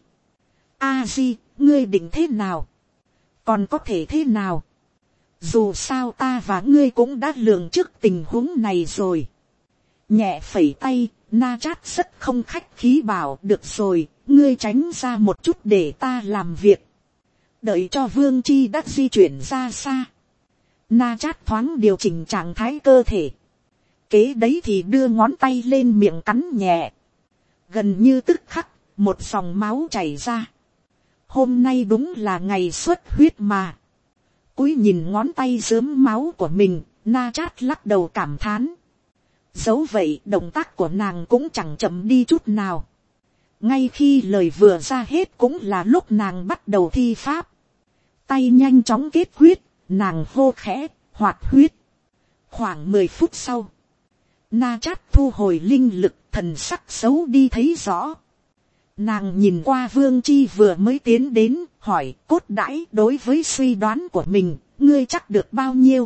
A Di, ngươi định thế nào? Còn có thể thế nào? Dù sao ta và ngươi cũng đã lường trước tình huống này rồi. Nhẹ phẩy tay, Na Chát rất không khách khí bảo, được rồi, ngươi tránh ra một chút để ta làm việc. Đợi cho Vương Chi đã di chuyển ra xa, Na Chát thoáng điều chỉnh trạng thái cơ thể. Kế đấy thì đưa ngón tay lên miệng cắn nhẹ. Gần như tức khắc, một dòng máu chảy ra. Hôm nay đúng là ngày xuất huyết mà. Cúi nhìn ngón tay rớm máu của mình, Na Chát lắc đầu cảm thán. Dẫu vậy, động tác của nàng cũng chẳng chậm đi chút nào. Ngay khi lời vừa ra hết cũng là lúc nàng bắt đầu thi pháp. Tay nhanh chóng kết huyết, nàng hô khẽ, hoạt huyết. Khoảng mười phút sau, Na Chát thu hồi linh lực, thần sắc xấu đi thấy rõ. Nàng nhìn qua Vương Chi vừa mới tiến đến, hỏi cốt đãi đối với suy đoán của mình, ngươi chắc được bao nhiêu?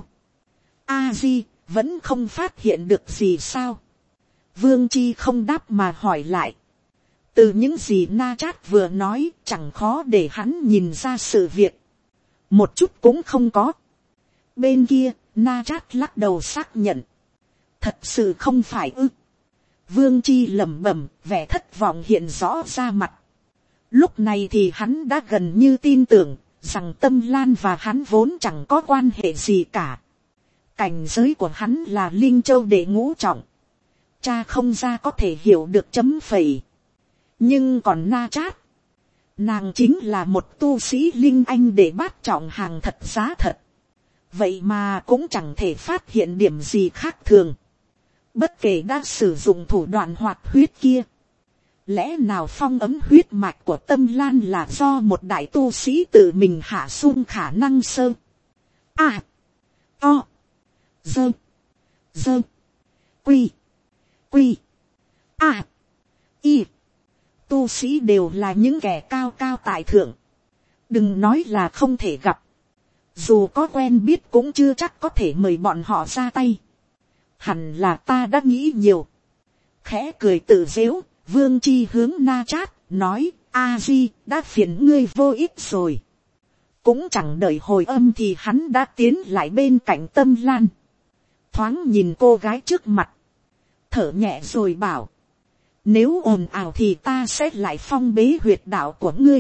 A Di, vẫn không phát hiện được gì sao? Vương Chi không đáp mà hỏi lại. Từ những gì Na Chát vừa nói, chẳng khó để hắn nhìn ra sự việc. Một chút cũng không có. Bên kia, Na Chát lắc đầu xác nhận. Thật sự không phải ư? Vương Chi lẩm bẩm, vẻ thất vọng hiện rõ ra mặt. Lúc này thì hắn đã gần như tin tưởng rằng Tâm Lan và hắn vốn chẳng có quan hệ gì cả. Cảnh giới của hắn là Linh Châu đệ ngũ trọng. Cha không ra có thể hiểu được chấm phẩy. Nhưng còn Na Chát, nàng chính là một tu sĩ linh anh để bát trọng hàng thật giá thật. Vậy mà cũng chẳng thể phát hiện điểm gì khác thường. Bất kể đã sử dụng thủ đoạn hoạt huyết kia. Lẽ nào phong ấm huyết mạch của Tâm Lan là do một đại tu sĩ tự mình hạ sung khả năng sơ. À. To. Dơ. Dơ. Quy. Quy. À. Y. Tu sĩ đều là những kẻ cao cao tại thượng. Đừng nói là không thể gặp. Dù có quen biết cũng chưa chắc có thể mời bọn họ ra tay. Hẳn là ta đã nghĩ nhiều. Khẽ cười tự dễu, Vương Chi hướng Na Chát, nói, A Di, đã phiền ngươi vô ích rồi. Cũng chẳng đợi hồi âm thì hắn đã tiến lại bên cạnh Tâm Lan. Thoáng nhìn cô gái trước mặt. Thở nhẹ rồi bảo. Nếu ồn ào thì ta sẽ lại phong bế huyệt đạo của ngươi.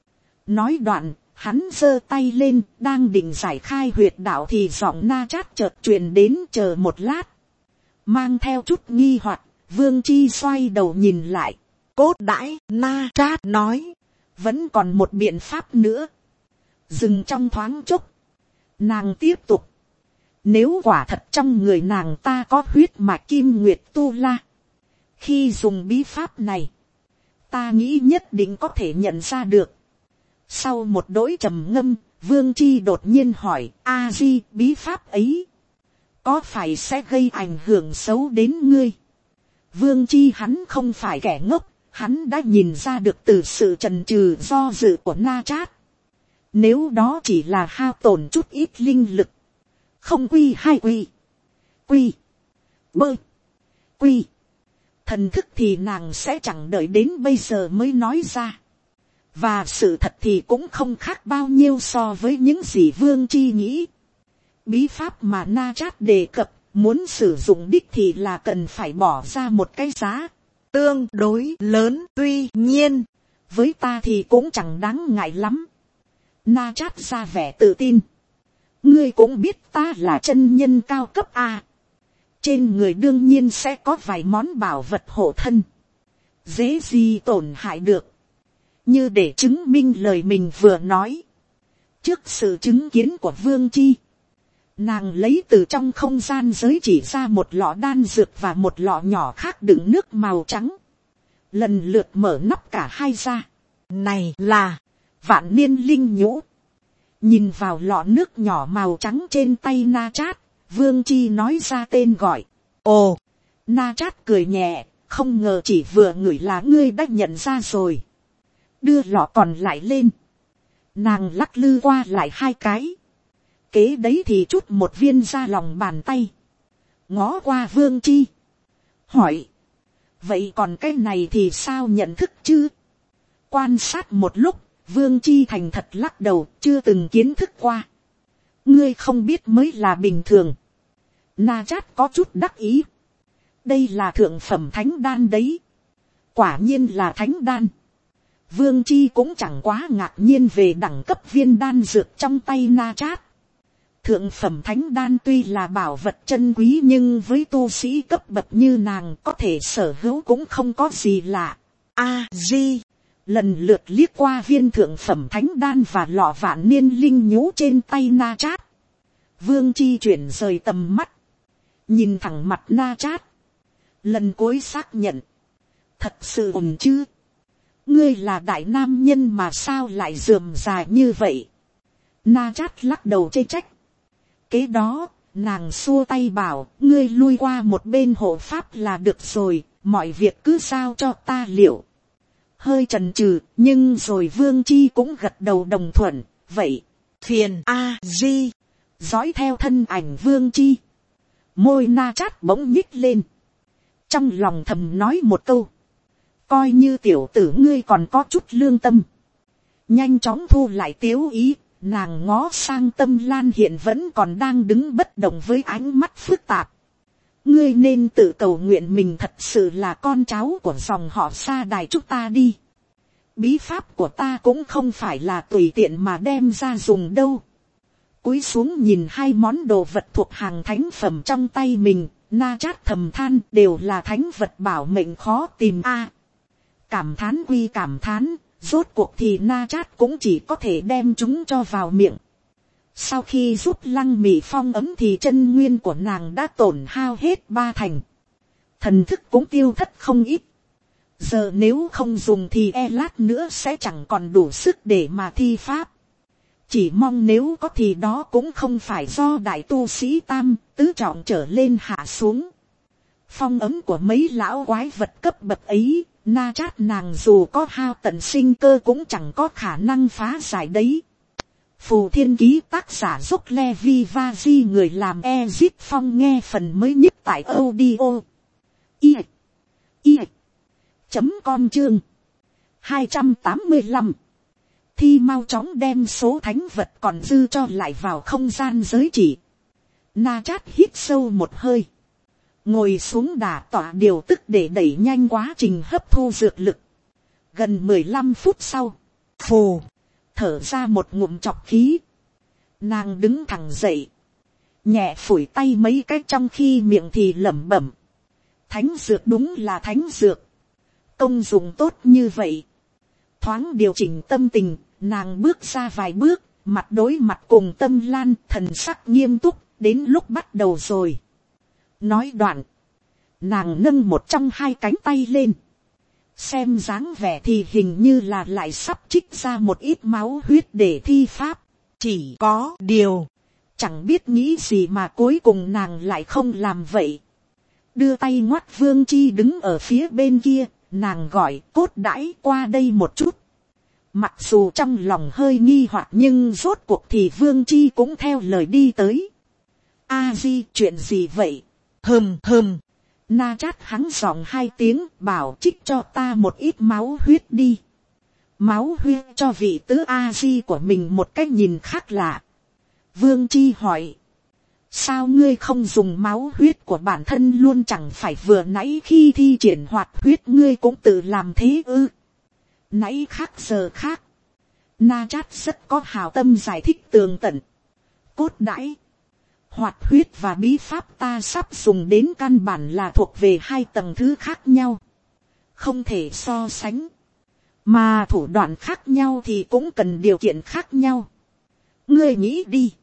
Nói đoạn, hắn giơ tay lên, đang định giải khai huyệt đạo thì giọng Na Chát chợt truyền đến, chờ một lát. Mang theo chút nghi hoặc, Vương Chi xoay đầu nhìn lại. Cốt đãi, Na Chát nói. Vẫn còn một biện pháp nữa. Dừng trong thoáng chốc. Nàng tiếp tục. Nếu quả thật trong người nàng ta có huyết mạch kim nguyệt tu la. Khi dùng bí pháp này. Ta nghĩ nhất định có thể nhận ra được. Sau một đỗi trầm ngâm, Vương Chi đột nhiên hỏi. A Di, bí pháp ấy. Có phải sẽ gây ảnh hưởng xấu đến ngươi? Vương Chi hắn không phải kẻ ngốc. Hắn đã nhìn ra được từ sự chần chừ do dự của Na Chát. Nếu đó chỉ là hao tổn chút ít linh lực. Không quy hai quy. Quy. Bơ. Quy. Thần thức thì nàng sẽ chẳng đợi đến bây giờ mới nói ra. Và sự thật thì cũng không khác bao nhiêu so với những gì Vương Chi nghĩ. Bí pháp mà Na Chát đề cập, muốn sử dụng đích thì là cần phải bỏ ra một cái giá tương đối lớn. Tuy nhiên, với ta thì cũng chẳng đáng ngại lắm. Na Chát ra vẻ tự tin. Ngươi cũng biết ta là chân nhân cao cấp A. Trên người đương nhiên sẽ có vài món bảo vật hộ thân. Dễ gì tổn hại được. Như để chứng minh lời mình vừa nói. Trước sự chứng kiến của Vương Chi. Nàng lấy từ trong không gian giới chỉ ra một lọ đan dược và một lọ nhỏ khác đựng nước màu trắng. Lần lượt mở nắp cả hai ra. Này là vạn niên linh nhũ. Nhìn vào lọ nước nhỏ màu trắng trên tay Na Chát, Vương Chi nói ra tên gọi. Ồ, Na Chát cười nhẹ, không ngờ chỉ vừa ngửi là ngươi đã nhận ra rồi. Đưa lọ còn lại lên. Nàng lắc lư qua lại hai cái. Kế đấy thì chút một viên ra lòng bàn tay. Ngó qua Vương Chi. Hỏi. Vậy còn cái này thì sao nhận thức chứ? Quan sát một lúc, Vương Chi thành thật lắc đầu, chưa từng kiến thức qua. Ngươi không biết mới là bình thường. Na Chát có chút đắc ý. Đây là thượng phẩm thánh đan đấy. Quả nhiên là thánh đan. Vương Chi cũng chẳng quá ngạc nhiên về đẳng cấp viên đan dược trong tay Na Chát. Thượng phẩm thánh đan tuy là bảo vật chân quý nhưng với tu sĩ cấp bậc như nàng có thể sở hữu cũng không có gì lạ. A Di lần lượt liếc qua viên thượng phẩm thánh đan và lọ vạn niên linh nhũ trên tay Na Chát. Vương Chi chuyển rời tầm mắt. Nhìn thẳng mặt Na Chát. Lần cuối xác nhận. Thật sự ổn chứ? Ngươi là đại nam nhân mà sao lại rườm rà như vậy? Na Chát lắc đầu chê trách. Kế đó, nàng xua tay bảo, ngươi lui qua một bên hộ pháp là được rồi, mọi việc cứ giao cho ta liệu. Hơi chần chừ, nhưng rồi Vương Chi cũng gật đầu đồng thuận, vậy, phiền A Di. Dõi theo thân ảnh Vương Chi. Môi Na Chát bỗng nhích lên. Trong lòng thầm nói một câu. Coi như tiểu tử ngươi còn có chút lương tâm. Nhanh chóng thu lại tiếu ý. Nàng ngó sang Tâm Lan hiện vẫn còn đang đứng bất động với ánh mắt phức tạp. Ngươi nên tự cầu nguyện mình thật sự là con cháu của dòng họ Sa Đài chúng ta đi. Bí pháp của ta cũng không phải là tùy tiện mà đem ra dùng đâu. Cúi xuống nhìn hai món đồ vật thuộc hàng thánh phẩm trong tay mình, Na Chát thầm than đều là thánh vật bảo mệnh khó tìm a. Cảm thán quy cảm thán, rốt cuộc thì Na Chát cũng chỉ có thể đem chúng cho vào miệng. Sau khi giúp Lăng Mị phong ấm thì chân nguyên của nàng đã tổn hao hết ba thành. Thần thức cũng tiêu thất không ít. Giờ nếu không dùng thì e lát nữa sẽ chẳng còn đủ sức để mà thi pháp. Chỉ mong nếu có thì đó cũng không phải do đại tu sĩ tam, tứ trọng trở lên hạ xuống. Phong ấm của mấy lão quái vật cấp bậc ấy, Na Chát nàng dù có hao tận sinh cơ cũng chẳng có khả năng phá giải đấy. Phù Thiên Ký tác giả Dốc Levi Vaji người làm Ezip Phong nghe phần mới nhất tại audio. I. I. Chấm com chương. hai trăm tám mươi lăm. Thi mau chóng đem số thánh vật còn dư cho lại vào không gian giới chỉ. Na Chát hít sâu một hơi. Ngồi xuống đà tọa điều tức để đẩy nhanh quá trình hấp thu dược lực. Gần mười lăm phút sau. Phù. Thở ra một ngụm chọc khí. Nàng đứng thẳng dậy. Nhẹ phủi tay mấy cái trong khi miệng thì lẩm bẩm. Thánh dược đúng là thánh dược. Công dụng tốt như vậy. Thoáng điều chỉnh tâm tình. Nàng bước ra vài bước. Mặt đối mặt cùng Tâm Lan, thần sắc nghiêm túc. Đến lúc bắt đầu rồi. Nói đoạn. Nàng nâng một trong hai cánh tay lên. Xem dáng vẻ thì hình như là lại sắp trích ra một ít máu huyết để thi pháp. Chỉ có điều. Chẳng biết nghĩ gì mà cuối cùng nàng lại không làm vậy. Đưa tay ngoắt Vương Chi đứng ở phía bên kia. Nàng gọi Cốt Đãi qua đây một chút. Mặc dù trong lòng hơi nghi hoặc nhưng rốt cuộc thì Vương Chi cũng theo lời đi tới. A Di, chuyện gì vậy? Hừm hừm. Na Chát hắng giọng hai tiếng bảo trích cho ta một ít máu huyết đi. Máu huyết cho vị tứ A Di của mình một cách nhìn khác lạ. Vương Chi hỏi. Sao ngươi không dùng máu huyết của bản thân luôn, chẳng phải vừa nãy khi thi triển hoạt huyết ngươi cũng tự làm thế ư? Nãy khác giờ khác. Na Chát rất có hào tâm giải thích tường tận. Cốt Đãi. Hoạt huyết và bí pháp ta sắp dùng đến căn bản là thuộc về hai tầng thứ khác nhau. Không thể so sánh. Mà thủ đoạn khác nhau thì cũng cần điều kiện khác nhau. Ngươi nghĩ đi.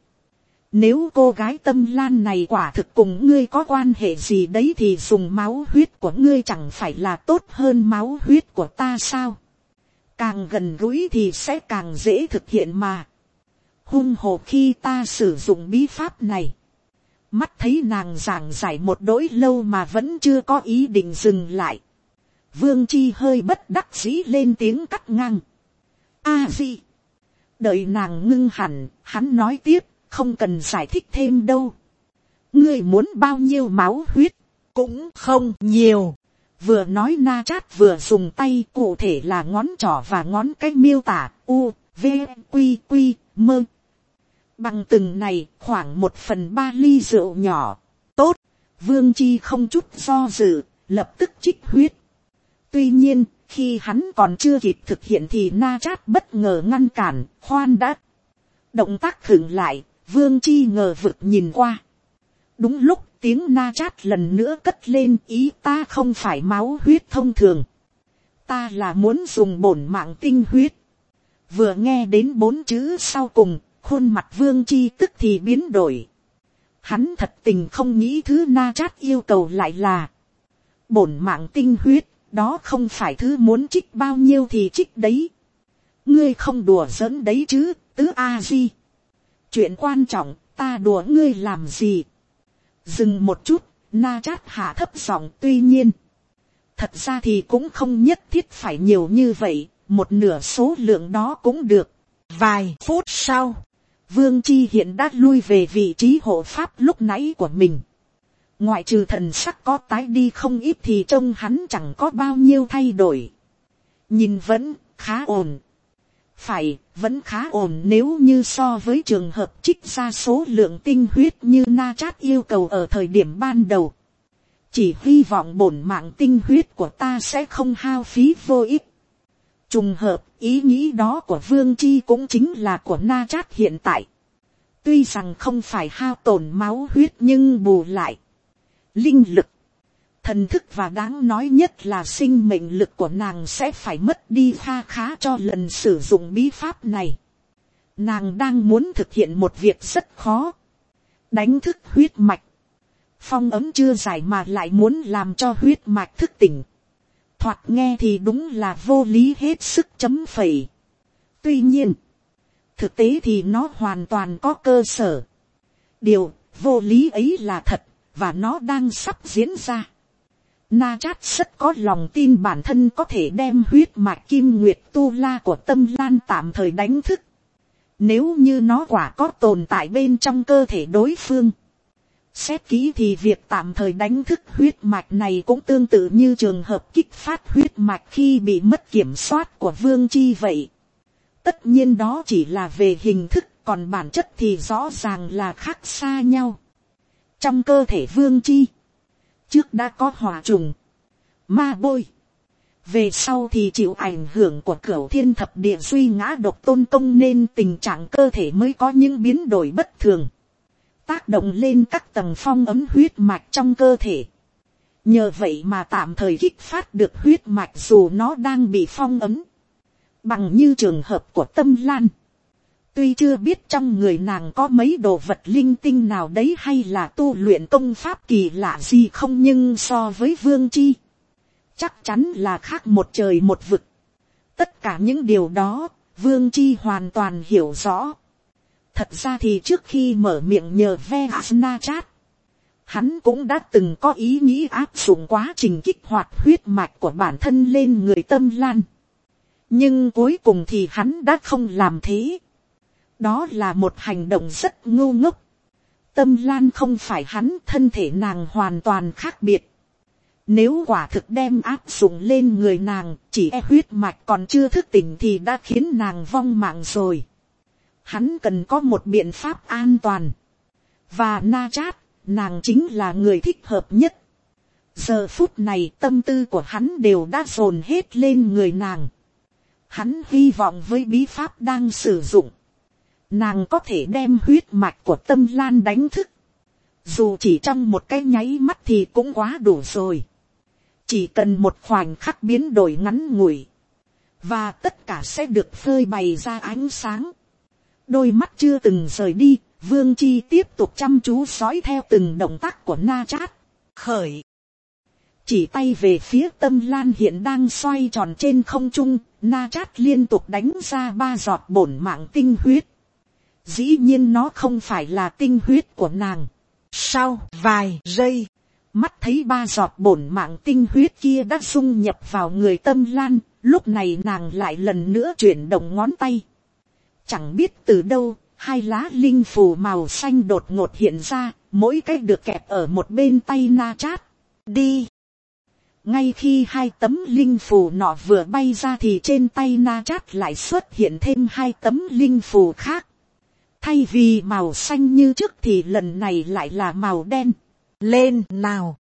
Nếu cô gái Tâm Lan này quả thực cùng ngươi có quan hệ gì đấy thì dùng máu huyết của ngươi chẳng phải là tốt hơn máu huyết của ta sao? Càng gần gũi thì sẽ càng dễ thực hiện mà. Hung hồ khi ta sử dụng bí pháp này. Mắt thấy nàng giảng giải một đỗi lâu mà vẫn chưa có ý định dừng lại. Vương Chi hơi bất đắc dĩ lên tiếng cắt ngang. A Di. Đợi nàng ngưng hẳn, hắn nói tiếp, không cần giải thích thêm đâu. Ngươi muốn bao nhiêu máu huyết? Cũng không nhiều. Vừa nói Na Chát vừa dùng tay, cụ thể là ngón trỏ và ngón cái miêu tả u, v, quy, quy, mơ. Bằng từng này khoảng một phần ba ly rượu nhỏ. Tốt. Vương Chi không chút do dự, lập tức trích huyết. Tuy nhiên, khi hắn còn chưa kịp thực hiện thì Na Chát bất ngờ ngăn cản, khoan đã. Động tác khựng lại, Vương Chi ngờ vực nhìn qua. Đúng lúc tiếng Na Chát lần nữa cất lên, ý ta không phải máu huyết thông thường. Ta là muốn dùng bổn mạng tinh huyết. Vừa nghe đến bốn chữ sau cùng, khuôn mặt Vương Chi tức thì biến đổi. Hắn thật tình không nghĩ thứ Na Chát yêu cầu lại là bổn mạng tinh huyết, đó không phải thứ muốn trích bao nhiêu thì trích đấy. Ngươi không đùa giỡn đấy chứ, tứ A Di. Chuyện quan trọng, ta đùa ngươi làm gì? Dừng một chút, Na Chát hạ thấp giọng, tuy nhiên. Thật ra thì cũng không nhất thiết phải nhiều như vậy, một nửa số lượng đó cũng được. Vài phút sau, Vương Chi hiện đã lui về vị trí hộ pháp lúc nãy của mình. Ngoại trừ thần sắc có tái đi không ít thì trông hắn chẳng có bao nhiêu thay đổi. Nhìn vẫn khá ổn. Phải, vẫn khá ổn nếu như so với trường hợp trích ra số lượng tinh huyết như Na Chát yêu cầu ở thời điểm ban đầu. Chỉ hy vọng bổn mạng tinh huyết của ta sẽ không hao phí vô ích. Trùng hợp, ý nghĩ đó của Vương Chi cũng chính là của Na Chát hiện tại. Tuy rằng không phải hao tổn máu huyết nhưng bù lại linh lực, Thần thức và đáng nói nhất là sinh mệnh lực của nàng sẽ phải mất đi kha khá cho lần sử dụng bí pháp này. Nàng đang muốn thực hiện một việc rất khó. Đánh thức huyết mạch. Phong ấm chưa giải mà lại muốn làm cho huyết mạch thức tỉnh. Thoạt nghe thì đúng là vô lý hết sức chấm phẩy. Tuy nhiên, thực tế thì nó hoàn toàn có cơ sở. Điều vô lý ấy là thật, và nó đang sắp diễn ra. Na Chát rất có lòng tin bản thân có thể đem huyết mạch kim nguyệt tu la của Tâm Lan tạm thời đánh thức. Nếu như nó quả có tồn tại bên trong cơ thể đối phương. Xét kỹ thì việc tạm thời đánh thức huyết mạch này cũng tương tự như trường hợp kích phát huyết mạch khi bị mất kiểm soát của Vương Chi vậy. Tất nhiên đó chỉ là về hình thức, còn bản chất thì rõ ràng là khác xa nhau. Trong cơ thể Vương Chi, trước đã có hỏa trùng, ma bôi. Về sau thì chịu ảnh hưởng của Cửu Thiên Thập Địa suy ngã độc tôn công nên tình trạng cơ thể mới có những biến đổi bất thường. Tác động lên các tầng phong ấm huyết mạch trong cơ thể. Nhờ vậy mà tạm thời kích phát được huyết mạch dù nó đang bị phong ấm. Bằng như trường hợp của Tâm Lan. Tuy chưa biết trong người nàng có mấy đồ vật linh tinh nào đấy hay là tu luyện công pháp kỳ lạ gì không, nhưng so với Vương Chi, chắc chắn là khác một trời một vực. Tất cả những điều đó, Vương Chi hoàn toàn hiểu rõ. Thật ra thì trước khi mở miệng nhờ ve Na Chát, hắn cũng đã từng có ý nghĩ áp dụng quá trình kích hoạt huyết mạch của bản thân lên người Tâm Lan. Nhưng cuối cùng thì hắn đã không làm thế. Đó là một hành động rất ngu ngốc. Tâm Lan không phải hắn, thân thể nàng hoàn toàn khác biệt. Nếu quả thực đem áp dụng lên người nàng, chỉ e huyết mạch còn chưa thức tỉnh thì đã khiến nàng vong mạng rồi. Hắn cần có một biện pháp an toàn. Và Na Chát, nàng chính là người thích hợp nhất. Giờ phút này tâm tư của hắn đều đã dồn hết lên người nàng. Hắn hy vọng với bí pháp đang sử dụng, nàng có thể đem huyết mạch của Tâm Lan đánh thức. Dù chỉ trong một cái nháy mắt thì cũng quá đủ rồi. Chỉ cần một khoảnh khắc biến đổi ngắn ngủi, và tất cả sẽ được phơi bày ra ánh sáng. Đôi mắt chưa từng rời đi, Vương Chi tiếp tục chăm chú dõi theo từng động tác của Na Chát. Khởi. Chỉ tay về phía Tâm Lan hiện đang xoay tròn trên không trung, Na Chát liên tục đánh ra ba giọt bổn mạng tinh huyết. Dĩ nhiên nó không phải là tinh huyết của nàng. Sau vài giây, mắt thấy ba giọt bổn mạng tinh huyết kia đã dung nhập vào người Tâm Lan, lúc này nàng lại lần nữa chuyển động ngón tay. Chẳng biết từ đâu, hai lá linh phù màu xanh đột ngột hiện ra, mỗi cái được kẹp ở một bên tay Na Chát. Đi! Ngay khi hai tấm linh phù nọ vừa bay ra thì trên tay Na Chát lại xuất hiện thêm hai tấm linh phù khác. Thay vì màu xanh như trước thì lần này lại là màu đen. Lên nào!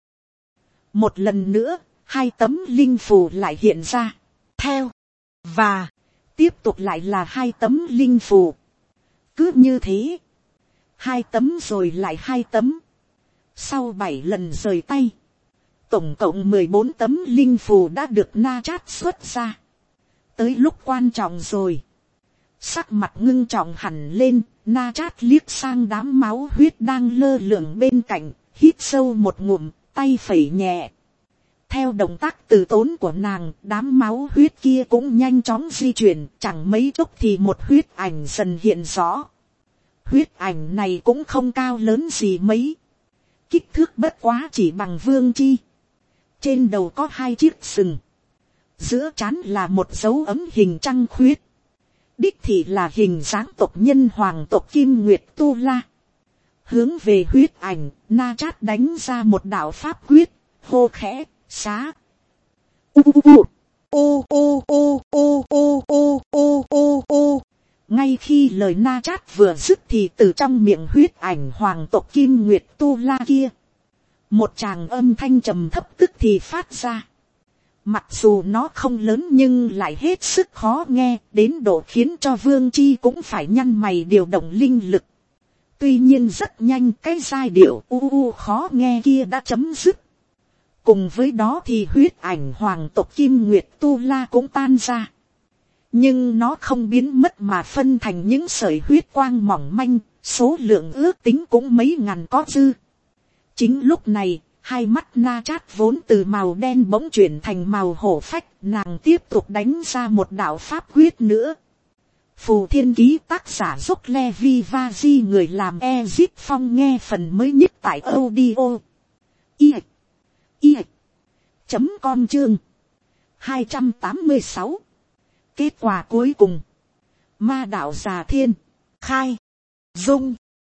Một lần nữa, hai tấm linh phù lại hiện ra. Theo. Và tiếp tục lại là hai tấm linh phù. Cứ như thế. Hai tấm rồi lại hai tấm. Sau bảy lần rời tay, tổng cộng mười bốn tấm linh phù đã được Na Chát xuất ra. Tới lúc quan trọng rồi. Sắc mặt ngưng trọng hẳn lên, Na Chát liếc sang đám máu huyết đang lơ lửng bên cạnh, hít sâu một ngụm, tay phẩy nhẹ. Theo động tác từ tốn của nàng, đám máu huyết kia cũng nhanh chóng di chuyển, chẳng mấy chốc thì một huyết ảnh dần hiện rõ. Huyết ảnh này cũng không cao lớn gì mấy. Kích thước bất quá chỉ bằng Vương Chi. Trên đầu có hai chiếc sừng. Giữa trán là một dấu ấm hình trăng khuyết. Đích thị là hình dáng tộc nhân hoàng tộc Kim Nguyệt Tu La. Hướng về huyết ảnh, Na Chát đánh ra một đạo pháp quyết, hô khẽ, xá. U u u u u u u u u u u. Ngay khi lời Na Chát vừa dứt thì từ trong miệng huyết ảnh hoàng tộc Kim Nguyệt Tu La kia, một tràng âm thanh trầm thấp tức thì phát ra. Mặc dù nó không lớn nhưng lại hết sức khó nghe, đến độ khiến cho Vương Chi cũng phải nhăn mày điều động linh lực. Tuy nhiên rất nhanh cái giai điệu u u khó nghe kia đã chấm dứt. Cùng với đó thì huyết ảnh hoàng tộc Kim Nguyệt Tu La cũng tan ra. Nhưng nó không biến mất mà phân thành những sợi huyết quang mỏng manh, số lượng ước tính cũng mấy ngàn có dư. Chính lúc này, hai mắt Na Chát vốn từ màu đen bỗng chuyển thành màu hổ phách, nàng tiếp tục đánh ra một đạo pháp quyết nữa. Phù Thiên Ký tác giả Dốc Levi Vaji, người làm Ezip Phong nghe phần mới nhất tại audio. I. I. Chấm con chương. hai trăm tám mươi sáu. Kết quả cuối cùng. Ma đạo già thiên. Khai. Dung.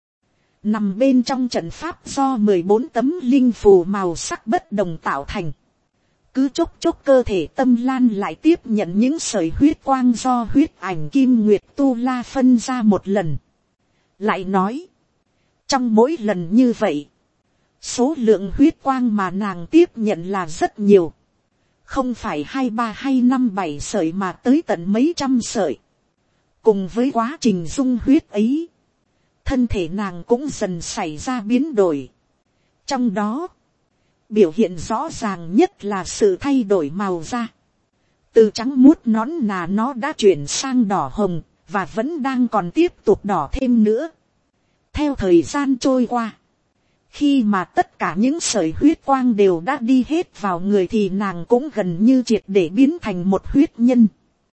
Nằm bên trong trận pháp do mười bốn tấm linh phù màu sắc bất đồng tạo thành. Cứ chốc chốc cơ thể Tâm Lan lại tiếp nhận những sợi huyết quang do huyết ảnh Kim Nguyệt Tu La phân ra một lần. Lại nói. Trong mỗi lần như vậy. Số lượng huyết quang mà nàng tiếp nhận là rất nhiều. Không phải hai ba hay năm bảy sợi mà tới tận mấy trăm sợi. Cùng với quá trình dung huyết ấy. Thân thể nàng cũng dần xảy ra biến đổi. Trong đó. Biểu hiện rõ ràng nhất là sự thay đổi màu da. Từ trắng muốt nón nà nó đã chuyển sang đỏ hồng. Và vẫn đang còn tiếp tục đỏ thêm nữa. Theo thời gian trôi qua. Khi mà tất cả những sợi huyết quang đều đã đi hết vào người thì nàng cũng gần như triệt để biến thành một huyết nhân.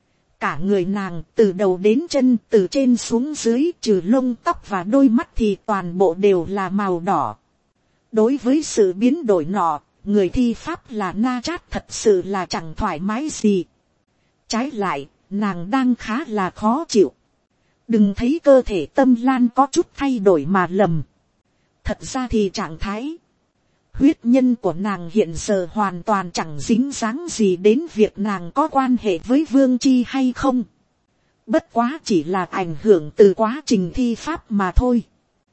Cả người nàng từ đầu đến chân, từ trên xuống dưới, trừ lông tóc và đôi mắt thì toàn bộ đều là màu đỏ. Đối với sự biến đổi nọ, người thi pháp là Na Chát thật sự là chẳng thoải mái gì. Trái lại, nàng đang khá là khó chịu. Đừng thấy cơ thể Tâm Lan có chút thay đổi mà lầm. Thật ra thì trạng thái huyết nhân của nàng hiện giờ hoàn toàn chẳng dính dáng gì đến việc nàng có quan hệ với Vương Chi hay không. Bất quá chỉ là ảnh hưởng từ quá trình thi pháp mà thôi.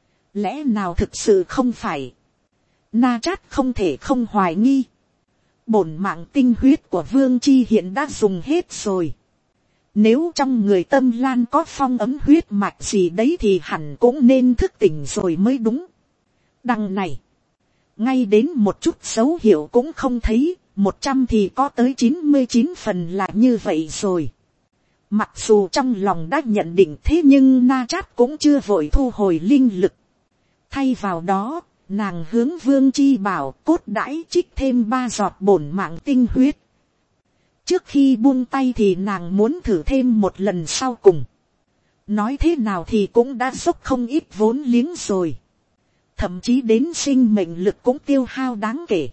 Lẽ nào thực sự không phải? Na Chát không thể không hoài nghi. Bổn mạng tinh huyết của Vương Chi hiện đã dùng hết rồi. Nếu trong người Tâm Lan có phong ấm huyết mạch gì đấy thì hẳn cũng nên thức tỉnh rồi mới đúng. Đằng này, ngay đến một chút dấu hiệu cũng không thấy, một trăm thì có tới chín mươi chín phần là như vậy rồi. Mặc dù trong lòng đã nhận định thế nhưng Na Chát cũng chưa vội thu hồi linh lực. Thay vào đó, nàng hướng Vương Chi bảo cốt đãi trích thêm ba giọt bổn mạng tinh huyết. Trước khi buông tay thì nàng muốn thử thêm một lần sau cùng. Nói thế nào thì cũng đã dốc không ít vốn liếng rồi. Thậm chí đến sinh mệnh lực cũng tiêu hao đáng kể.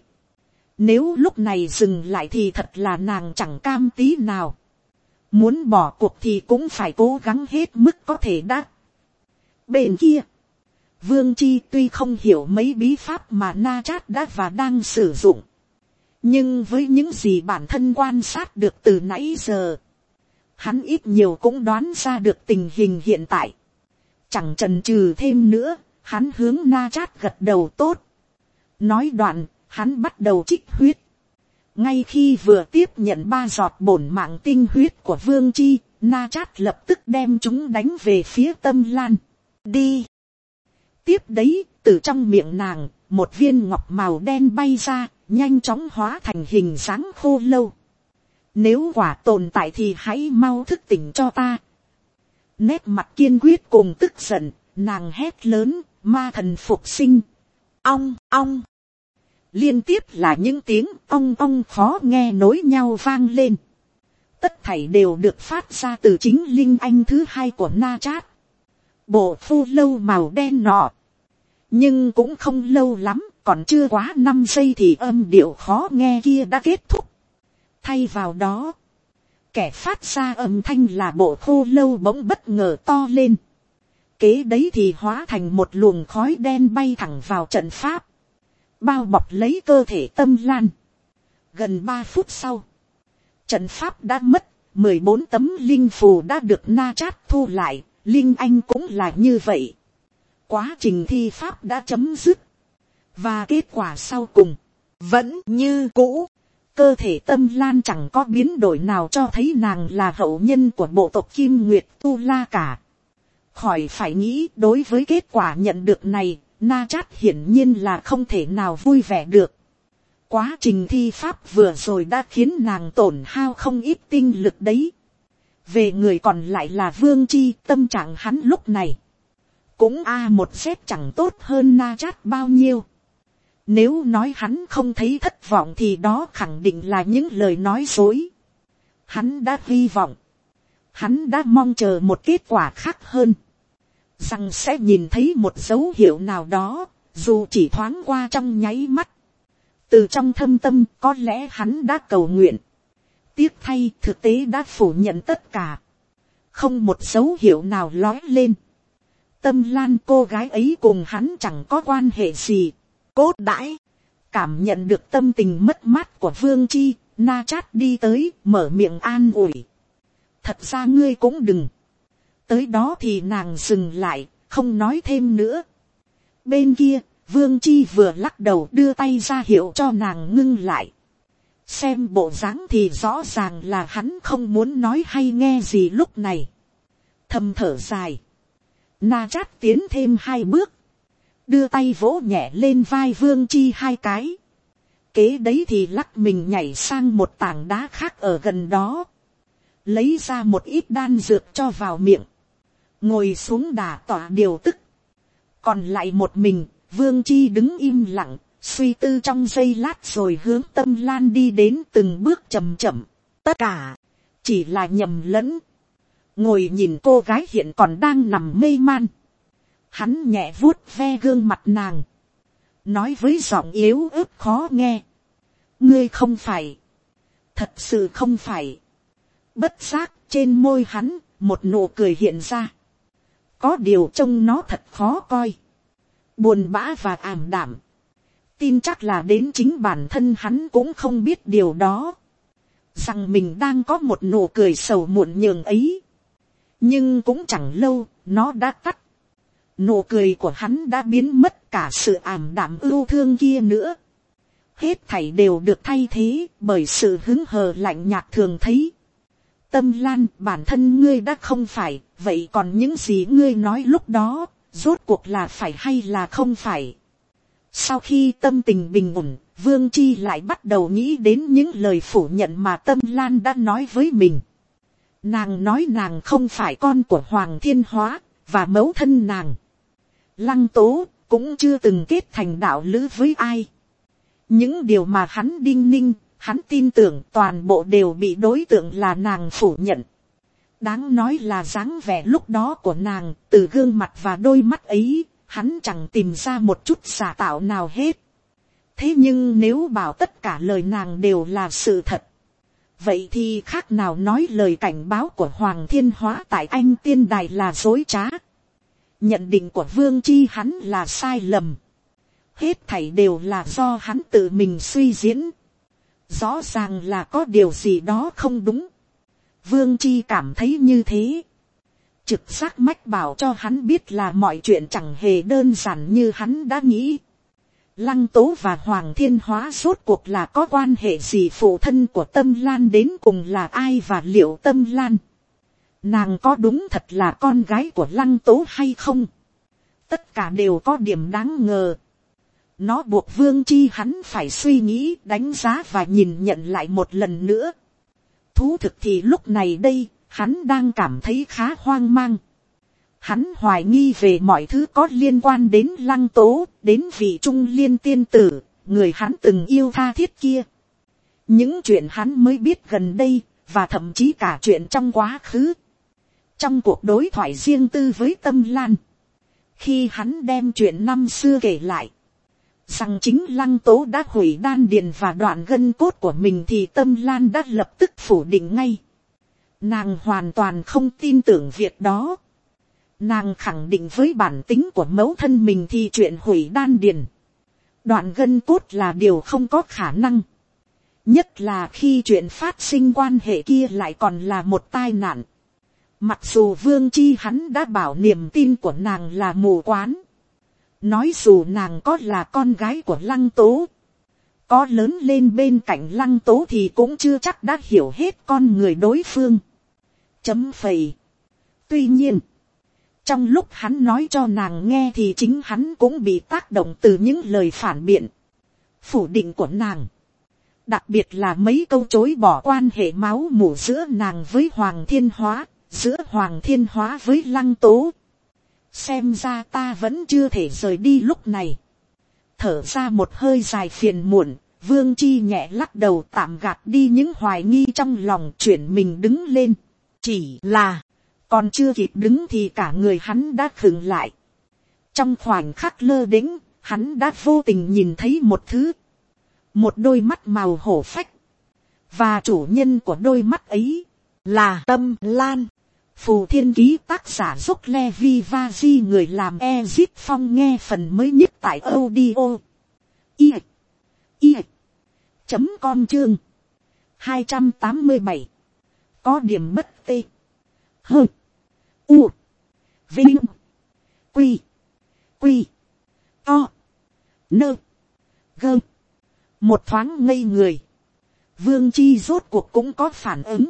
Nếu lúc này dừng lại thì thật là nàng chẳng cam tí nào. Muốn bỏ cuộc thì cũng phải cố gắng hết mức có thể đã. Bên kia, Vương Chi tuy không hiểu mấy bí pháp mà Na Chát đã và đang sử dụng. Nhưng với những gì bản thân quan sát được từ nãy giờ, hắn ít nhiều cũng đoán ra được tình hình hiện tại. Chẳng chần chừ thêm nữa. Hắn hướng Na Chát gật đầu tốt. Nói đoạn, hắn bắt đầu trích huyết. Ngay khi vừa tiếp nhận ba giọt bổn mạng tinh huyết của Vương Chi, Na Chát lập tức đem chúng đánh về phía Tâm Lan. Đi. Tiếp đấy, từ trong miệng nàng, một viên ngọc màu đen bay ra, nhanh chóng hóa thành hình dáng khô lâu. Nếu quả tồn tại thì hãy mau thức tỉnh cho ta. Nét mặt kiên quyết cùng tức giận, nàng hét lớn. Ma thần phục sinh. Ong, ong. Liên tiếp là những tiếng ong ong khó nghe nối nhau vang lên. Tất thảy đều được phát ra từ chính linh anh thứ hai của Na Chát. Bộ phu lâu màu đen nọ. Nhưng cũng không lâu lắm, còn chưa quá năm giây thì âm điệu khó nghe kia đã kết thúc. Thay vào đó, kẻ phát ra âm thanh là bộ khô lâu bỗng bất ngờ to lên. Kế đấy thì hóa thành một luồng khói đen bay thẳng vào trận pháp. Bao bọc lấy cơ thể Tâm Lan. Gần ba phút sau. Trận pháp đã mất. mười bốn tấm linh phù đã được Na Chát thu lại. Linh anh cũng là như vậy. Quá trình thi pháp đã chấm dứt. Và kết quả sau cùng. Vẫn như cũ. Cơ thể Tâm Lan chẳng có biến đổi nào cho thấy nàng là hậu nhân của bộ tộc Kim Nguyệt Tu La cả. Khỏi phải nghĩ đối với kết quả nhận được này, Na Chát hiển nhiên là không thể nào vui vẻ được. Quá trình thi pháp vừa rồi đã khiến nàng tổn hao không ít tinh lực đấy. Về người còn lại là Vương Chi, tâm trạng hắn lúc này cũng a một xếp chẳng tốt hơn Na Chát bao nhiêu. Nếu nói hắn không thấy thất vọng thì đó khẳng định là những lời nói dối. Hắn đã hy vọng, hắn đã mong chờ một kết quả khác hơn, rằng sẽ nhìn thấy một dấu hiệu nào đó, dù chỉ thoáng qua trong nháy mắt. Từ trong thâm tâm có lẽ hắn đã cầu nguyện. Tiếc thay thực tế đã phủ nhận tất cả. Không một dấu hiệu nào lói lên. Tâm Lan cô gái ấy cùng hắn chẳng có quan hệ gì. Cốt đãi. Cảm nhận được tâm tình mất mát của Vương Chi, Na Chát đi tới, mở miệng an ủi. Thật ra ngươi cũng đừng. Tới đó thì nàng dừng lại, không nói thêm nữa. Bên kia, Vương Chi vừa lắc đầu đưa tay ra hiệu cho nàng ngưng lại. Xem bộ dáng thì rõ ràng là hắn không muốn nói hay nghe gì lúc này. Thầm thở dài. Na Chát tiến thêm hai bước. Đưa tay vỗ nhẹ lên vai Vương Chi hai cái. Kế đấy thì lắc mình nhảy sang một tảng đá khác ở gần đó. Lấy ra một ít đan dược cho vào miệng. Ngồi xuống đà tỏa điều tức. Còn lại một mình, Vương Chi đứng im lặng, suy tư trong giây lát rồi hướng Tâm Lan đi đến từng bước chậm chậm. Tất cả chỉ là nhầm lẫn. Ngồi nhìn cô gái hiện còn đang nằm mê man. Hắn nhẹ vuốt ve gương mặt nàng. Nói với giọng yếu ớt khó nghe. Ngươi không phải. Thật sự không phải. Bất giác trên môi hắn, một nụ cười hiện ra. Có điều trông nó thật khó coi. Buồn bã và ảm đạm. Tin chắc là đến chính bản thân hắn cũng không biết điều đó. Rằng mình đang có một nụ cười sầu muộn nhường ấy. Nhưng cũng chẳng lâu, nó đã tắt. Nụ cười của hắn đã biến mất cả sự ảm đạm ưu thương kia nữa. Hết thảy đều được thay thế bởi sự hứng hờ lạnh nhạt thường thấy. Tâm Lan, bản thân ngươi đã không phải, vậy còn những gì ngươi nói lúc đó, rốt cuộc là phải hay là không phải? Sau khi tâm tình bình ổn, Vương Chi lại bắt đầu nghĩ đến những lời phủ nhận mà Tâm Lan đã nói với mình. Nàng nói nàng không phải con của Hoàng Thiên Hóa, và mẫu thân nàng, Lăng Tố, cũng chưa từng kết thành đạo lữ với ai. Những điều mà hắn đinh ninh, hắn tin tưởng toàn bộ đều bị đối tượng là nàng phủ nhận. Đáng nói là dáng vẻ lúc đó của nàng, từ gương mặt và đôi mắt ấy, hắn chẳng tìm ra một chút giả tạo nào hết. Thế nhưng nếu bảo tất cả lời nàng đều là sự thật, vậy thì khác nào nói lời cảnh báo của Hoàng Thiên Hóa tại Anh Tiên Đài là dối trá. Nhận định của Vương Chi hắn là sai lầm. Hết thảy đều là do hắn tự mình suy diễn. Rõ ràng là có điều gì đó không đúng. Vương Chi cảm thấy như thế. Trực giác mách bảo cho hắn biết là mọi chuyện chẳng hề đơn giản như hắn đã nghĩ. Lăng Tố và Hoàng Thiên Hóa rốt cuộc là có quan hệ gì, phụ thân của Tâm Lan đến cùng là ai và liệu Tâm Lan, nàng có đúng thật là con gái của Lăng Tố hay không? Tất cả đều có điểm đáng ngờ. Nó buộc Vương Chi hắn phải suy nghĩ, đánh giá và nhìn nhận lại một lần nữa. Thú thực thì lúc này đây, hắn đang cảm thấy khá hoang mang. Hắn hoài nghi về mọi thứ có liên quan đến Lăng Tố, đến vị Trung Liên tiên tử, người hắn từng yêu tha thiết kia. Những chuyện hắn mới biết gần đây, và thậm chí cả chuyện trong quá khứ. Trong cuộc đối thoại riêng tư với Tâm Lan, khi hắn đem chuyện năm xưa kể lại, rằng chính Lăng Tố đã hủy đan điền và đoạn gân cốt của mình, thì Tâm Lan đã lập tức phủ định ngay. Nàng hoàn toàn không tin tưởng việc đó. Nàng khẳng định với bản tính của mẫu thân mình thì chuyện hủy đan điền, đoạn gân cốt là điều không có khả năng. Nhất là khi chuyện phát sinh quan hệ kia lại còn là một tai nạn. Mặc dù Vương Chi hắn đã bảo niềm tin của nàng là mù quáng. Nói dù nàng có là con gái của Lăng Tố, có lớn lên bên cạnh Lăng Tố thì cũng chưa chắc đã hiểu hết con người đối phương. Chấm phẩy. Tuy nhiên, trong lúc hắn nói cho nàng nghe thì chính hắn cũng bị tác động từ những lời phản biện, phủ định của nàng. Đặc biệt là mấy câu chối bỏ quan hệ máu mủ giữa nàng với Hoàng Thiên Hóa, giữa Hoàng Thiên Hóa với Lăng Tố. Xem ra ta vẫn chưa thể rời đi lúc này. Thở ra một hơi dài phiền muộn, Vương Chi nhẹ lắc đầu tạm gạt đi những hoài nghi trong lòng, chuyển mình đứng lên. Chỉ là, còn chưa kịp đứng thì cả người hắn đã khựng lại. Trong khoảnh khắc lơ đễnh, hắn đã vô tình nhìn thấy một thứ. Một đôi mắt màu hổ phách. Và chủ nhân của đôi mắt ấy là Tâm Lan. Phù Thiên Ký tác giả Dốc Levi Vaji, người làm Ezip Phong, nghe phần mới nhất tại audio i i chấm com chương hai trăm tám mươi bảy. Có điểm bất tê. Hơ. U. Vinh. Quy. Quy. To. Nơ. Gơ. Một thoáng ngây người. Vương Chi rốt cuộc cũng có phản ứng.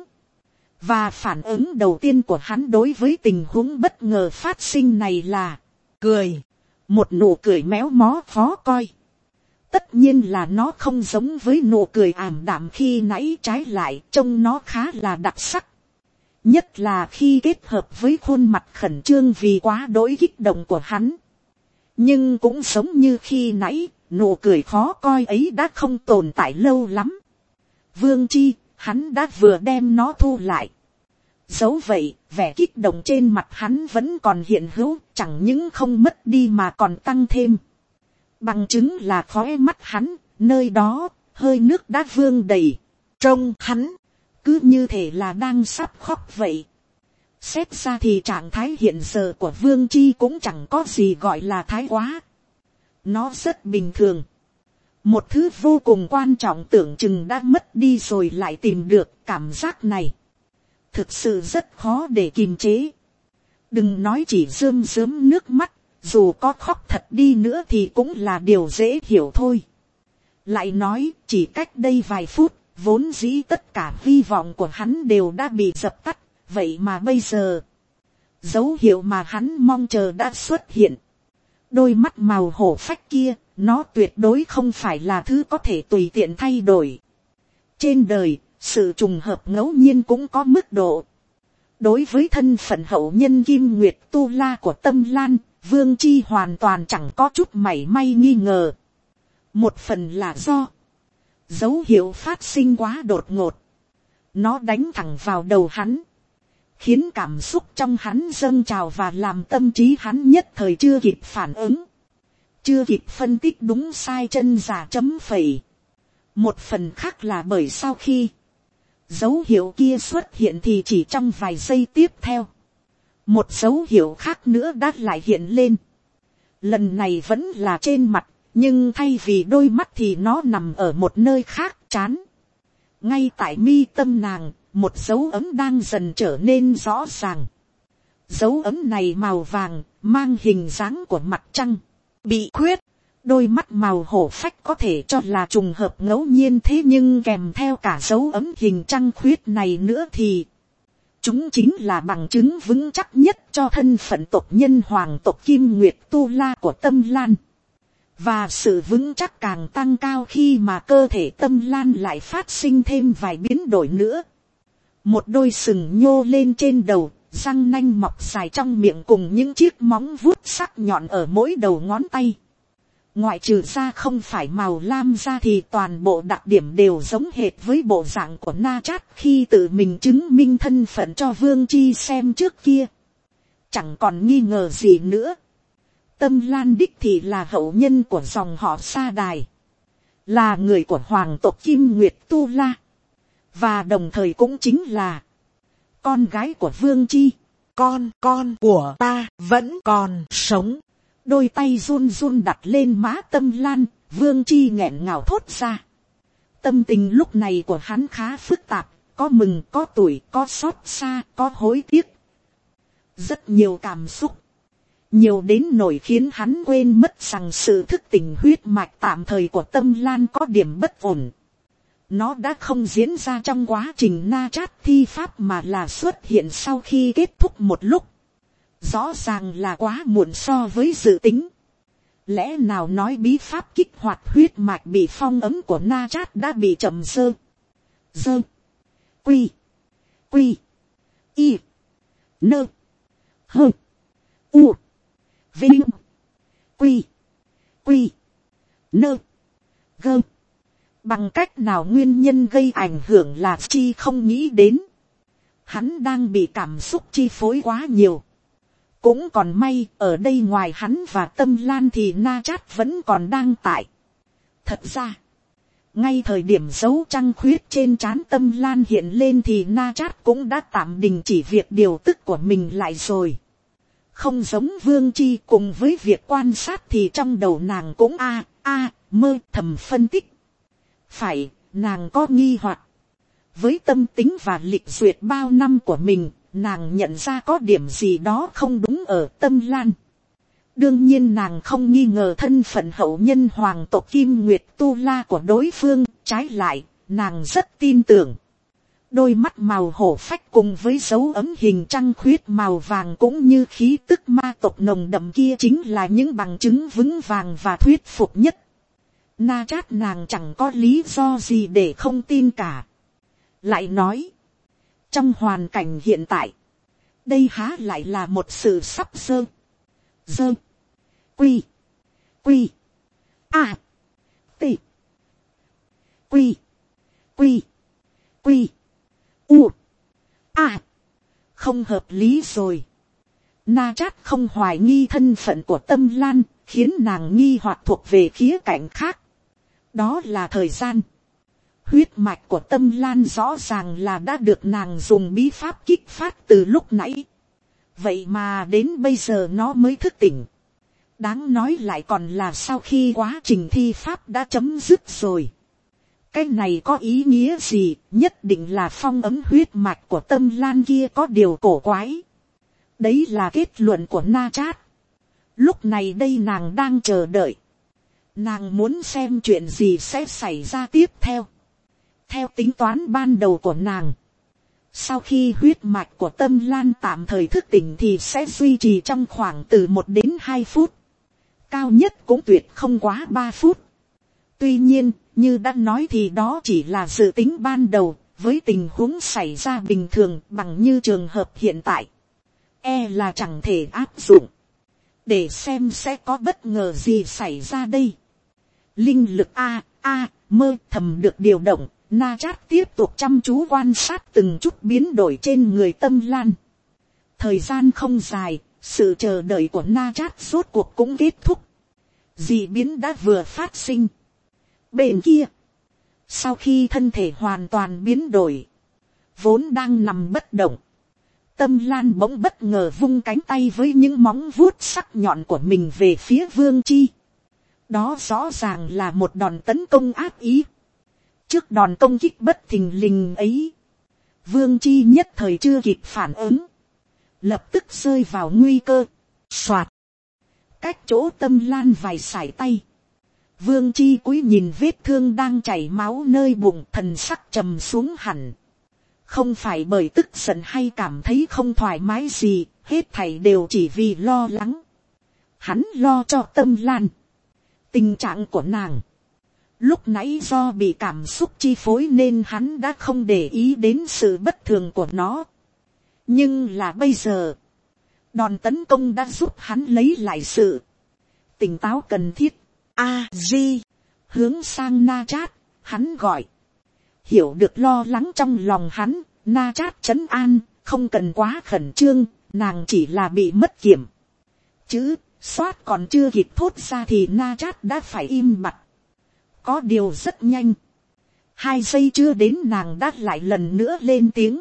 Và phản ứng đầu tiên của hắn đối với tình huống bất ngờ phát sinh này là cười. Một nụ cười méo mó khó coi. Tất nhiên là nó không giống với nụ cười ảm đạm khi nãy, trái lại trông nó khá là đặc sắc. Nhất là khi kết hợp với khuôn mặt khẩn trương vì quá đỗi kích động của hắn. Nhưng cũng giống như khi nãy, nụ cười khó coi ấy đã không tồn tại lâu lắm. Vương Chi, hắn đã vừa đem nó thu lại. Dẫu vậy, vẻ kích động trên mặt hắn vẫn còn hiện hữu, chẳng những không mất đi mà còn tăng thêm. Bằng chứng là khóe mắt hắn, nơi đó, hơi nước đã vương đầy. Trông hắn, cứ như thể là đang sắp khóc vậy. Xét ra thì trạng thái hiện giờ của Vương Chi cũng chẳng có gì gọi là thái quá. Nó rất bình thường. Một thứ vô cùng quan trọng tưởng chừng đã mất đi rồi lại tìm được, cảm giác này thực sự rất khó để kiềm chế. Đừng nói chỉ rơm rớm nước mắt, dù có khóc thật đi nữa thì cũng là điều dễ hiểu thôi. Lại nói, chỉ cách đây vài phút, vốn dĩ tất cả hy vọng của hắn đều đã bị dập tắt, vậy mà bây giờ, dấu hiệu mà hắn mong chờ đã xuất hiện. Đôi mắt màu hổ phách kia, nó tuyệt đối không phải là thứ có thể tùy tiện thay đổi. Trên đời, sự trùng hợp ngẫu nhiên cũng có mức độ. Đối với thân phận hậu nhân Kim Nguyệt Tu La của Tâm Lan, Vương Chi hoàn toàn chẳng có chút mảy may nghi ngờ. Một phần là do dấu hiệu phát sinh quá đột ngột. Nó đánh thẳng vào đầu hắn, khiến cảm xúc trong hắn dâng trào và làm tâm trí hắn nhất thời chưa kịp phản ứng, chưa kịp phân tích đúng sai chân giả chấm phẩy. Một phần khác là bởi sau khi dấu hiệu kia xuất hiện thì chỉ trong vài giây tiếp theo, một dấu hiệu khác nữa đã lại hiện lên. Lần này vẫn là trên mặt, nhưng thay vì đôi mắt thì nó nằm ở một nơi khác, trán. Ngay tại mi tâm nàng, một dấu ấm đang dần trở nên rõ ràng. Dấu ấm này màu vàng, mang hình dáng của mặt trăng, bị khuyết. Đôi mắt màu hổ phách có thể cho là trùng hợp ngẫu nhiên, thế nhưng kèm theo cả dấu ấm hình trăng khuyết này nữa thì chúng chính là bằng chứng vững chắc nhất cho thân phận tộc nhân hoàng tộc Kim Nguyệt Tu La của Tâm Lan. Và sự vững chắc càng tăng cao khi mà cơ thể Tâm Lan lại phát sinh thêm vài biến đổi nữa. Một đôi sừng nhô lên trên đầu, răng nanh mọc dài trong miệng cùng những chiếc móng vuốt sắc nhọn ở mỗi đầu ngón tay. Ngoại trừ ra không phải màu lam ra thì toàn bộ đặc điểm đều giống hệt với bộ dạng của Na Chát khi tự mình chứng minh thân phận cho Vương Chi xem trước kia. Chẳng còn nghi ngờ gì nữa. Tâm Lan đích thì là hậu nhân của dòng họ Sa Đài, là người của hoàng tộc Kim Nguyệt Tu La, và đồng thời cũng chính là con gái của Vương Chi. Con, con của ta vẫn còn sống. Đôi tay run run đặt lên má Tâm Lan, Vương Chi nghẹn ngào thốt ra. Tâm tình lúc này của hắn khá phức tạp, có mừng, có tủi, có xót xa, có hối tiếc. Rất nhiều cảm xúc. Nhiều đến nỗi khiến hắn quên mất rằng sự thức tỉnh huyết mạch tạm thời của Tâm Lan có điểm bất ổn. Nó đã không diễn ra trong quá trình Na Chát thi pháp mà là xuất hiện sau khi kết thúc một lúc. Rõ ràng là quá muộn so với dự tính. Lẽ nào nói bí pháp kích hoạt huyết mạch bị phong ấm của Na Chát đã bị chậm dơ. Dơ. Quy. Quy. Y. Nơ. Hơ. U. Vinh. Quy. Quy. Nơ. Gơ. Bằng cách nào nguyên nhân gây ảnh hưởng là chi không nghĩ đến. Hắn đang bị cảm xúc chi phối quá nhiều. Cũng còn may ở đây ngoài hắn và Tâm Lan thì Na Chát vẫn còn đang tại. Thật ra, ngay thời điểm dấu trăng khuyết trên trán Tâm Lan hiện lên thì Na Chát cũng đã tạm đình chỉ việc điều tức của mình lại rồi. Không giống Vương Chi, cùng với việc quan sát thì trong đầu nàng cũng a a mơ thầm phân tích. Phải, nàng có nghi hoặc. Với tâm tính và lịch duyệt bao năm của mình, nàng nhận ra có điểm gì đó không đúng ở Tâm Lan. Đương nhiên nàng không nghi ngờ thân phận hậu nhân hoàng tộc Kim Nguyệt Tu La của đối phương, trái lại, nàng rất tin tưởng. Đôi mắt màu hổ phách cùng với dấu ấm hình trăng khuyết màu vàng cũng như khí tức ma tộc nồng đậm kia chính là những bằng chứng vững vàng và thuyết phục nhất. Na Chát nàng chẳng có lý do gì để không tin cả. Lại nói, trong hoàn cảnh hiện tại, đây há lại là một sự sắp dơ. Dơ. Quy. Quy. A. T. Quy. Quy. Quy. U. A. Không hợp lý rồi. Na Chát không hoài nghi thân phận của Tâm Lan, khiến nàng nghi hoặc thuộc về khía cạnh khác. Đó là thời gian. Huyết mạch của Tâm Lan rõ ràng là đã được nàng dùng bí pháp kích phát từ lúc nãy. Vậy mà đến bây giờ nó mới thức tỉnh. Đáng nói lại còn là sau khi quá trình thi pháp đã chấm dứt rồi. Cái này có ý nghĩa gì? Nhất định là phong ấm huyết mạch của Tâm Lan kia có điều cổ quái. Đấy là kết luận của Na Chát. Lúc này đây nàng đang chờ đợi. Nàng muốn xem chuyện gì sẽ xảy ra tiếp theo. Theo tính toán ban đầu của nàng, sau khi huyết mạch của Tâm Lan tạm thời thức tỉnh thì sẽ duy trì trong khoảng từ một đến hai phút. Cao nhất cũng tuyệt không quá ba phút. Tuy nhiên, như đã nói thì đó chỉ là dự tính ban đầu, với tình huống xảy ra bình thường bằng như trường hợp hiện tại. E là chẳng thể áp dụng. Để xem sẽ có bất ngờ gì xảy ra đây. Linh lực A, A, mơ thầm được điều động. Na Chát tiếp tục chăm chú quan sát từng chút biến đổi trên người Tâm Lan. Thời gian không dài, sự chờ đợi của Na Chát rốt cuộc cũng kết thúc. Dị biến đã vừa phát sinh. Bên kia, sau khi thân thể hoàn toàn biến đổi, vốn đang nằm bất động, Tâm Lan bỗng bất ngờ vung cánh tay với những móng vuốt sắc nhọn của mình về phía Vương Chi. Đó rõ ràng là một đòn tấn công ác ý. Trước đòn công kích bất thình lình ấy, Vương Chi nhất thời chưa kịp phản ứng, lập tức rơi vào nguy cơ. Soạt, cách chỗ Tâm Lan vài sải tay, Vương Chi cúi nhìn vết thương đang chảy máu nơi bụng, thần sắc trầm xuống hẳn. Không phải bởi tức giận hay cảm thấy không thoải mái gì, hết thảy đều chỉ vì lo lắng. Hắn lo cho Tâm Lan. Tình trạng của nàng lúc nãy do bị cảm xúc chi phối nên hắn đã không để ý đến sự bất thường của nó. Nhưng là bây giờ, đòn tấn công đã giúp hắn lấy lại sự tỉnh táo cần thiết. A Di hướng sang Na Chát, hắn gọi. Hiểu được lo lắng trong lòng hắn, Na Chát trấn an, không cần quá khẩn trương, nàng chỉ là bị mất kiểm. Chữ xoát còn chưa kịp thốt ra thì Na Chát đã phải im bặt. Có điều rất nhanh, hai giây chưa đến nàng đã lại lần nữa lên tiếng.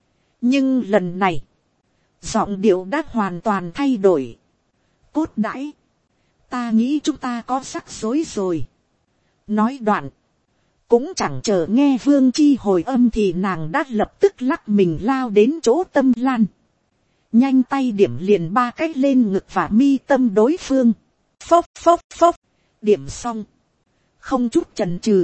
Nhưng lần này, giọng điệu đã hoàn toàn thay đổi. Cốt đãi, ta nghĩ chúng ta có rắc rối rồi. Nói đoạn, cũng chẳng chờ nghe Vương Chi hồi âm thì nàng đã lập tức lắc mình lao đến chỗ Tâm Lan. Nhanh tay điểm liền ba cách lên ngực và mi tâm đối phương. Phốc phốc phốc, điểm xong. Không chút chần chừ,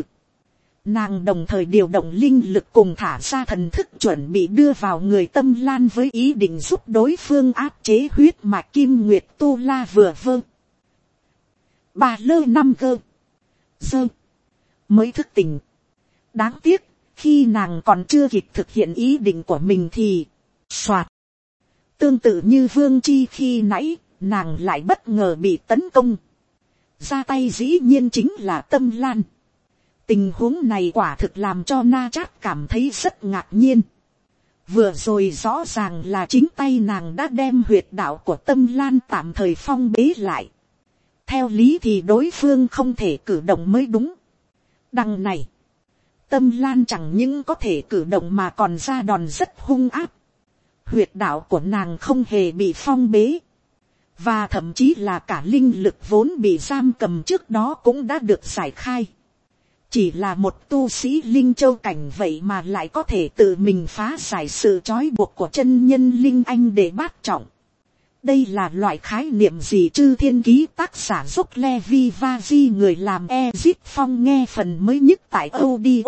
nàng đồng thời điều động linh lực cùng thả ra thần thức chuẩn bị đưa vào người Tâm Lan với ý định giúp đối phương áp chế huyết mạch Kim Nguyệt Tu La vừa vơ. Ba lơ năm gơ. Dơ. Mới thức tỉnh. Đáng tiếc, khi nàng còn chưa kịp thực hiện ý định của mình thì, soạt. Tương tự như Vương Chi khi nãy, nàng lại bất ngờ bị tấn công. Ra tay dĩ nhiên chính là Tâm Lan. Tình huống này quả thực làm cho Na Trát cảm thấy rất ngạc nhiên. Vừa rồi rõ ràng là chính tay nàng đã đem huyệt đạo của Tâm Lan tạm thời phong bế lại. Theo lý thì đối phương không thể cử động mới đúng. Đằng này, Tâm Lan chẳng những có thể cử động mà còn ra đòn rất hung áp. Huyệt đạo của nàng không hề bị phong bế. Và thậm chí là cả linh lực vốn bị giam cầm trước đó cũng đã được giải khai. Chỉ là một tu sĩ linh châu cảnh vậy mà lại có thể tự mình phá giải sự trói buộc của chân nhân linh anh để bát trọng. Đây là loại khái niệm gì chứ? Thiên ký tác giả giúp Levi Vazi người làm Ezip Phong nghe phần mới nhất tại audio.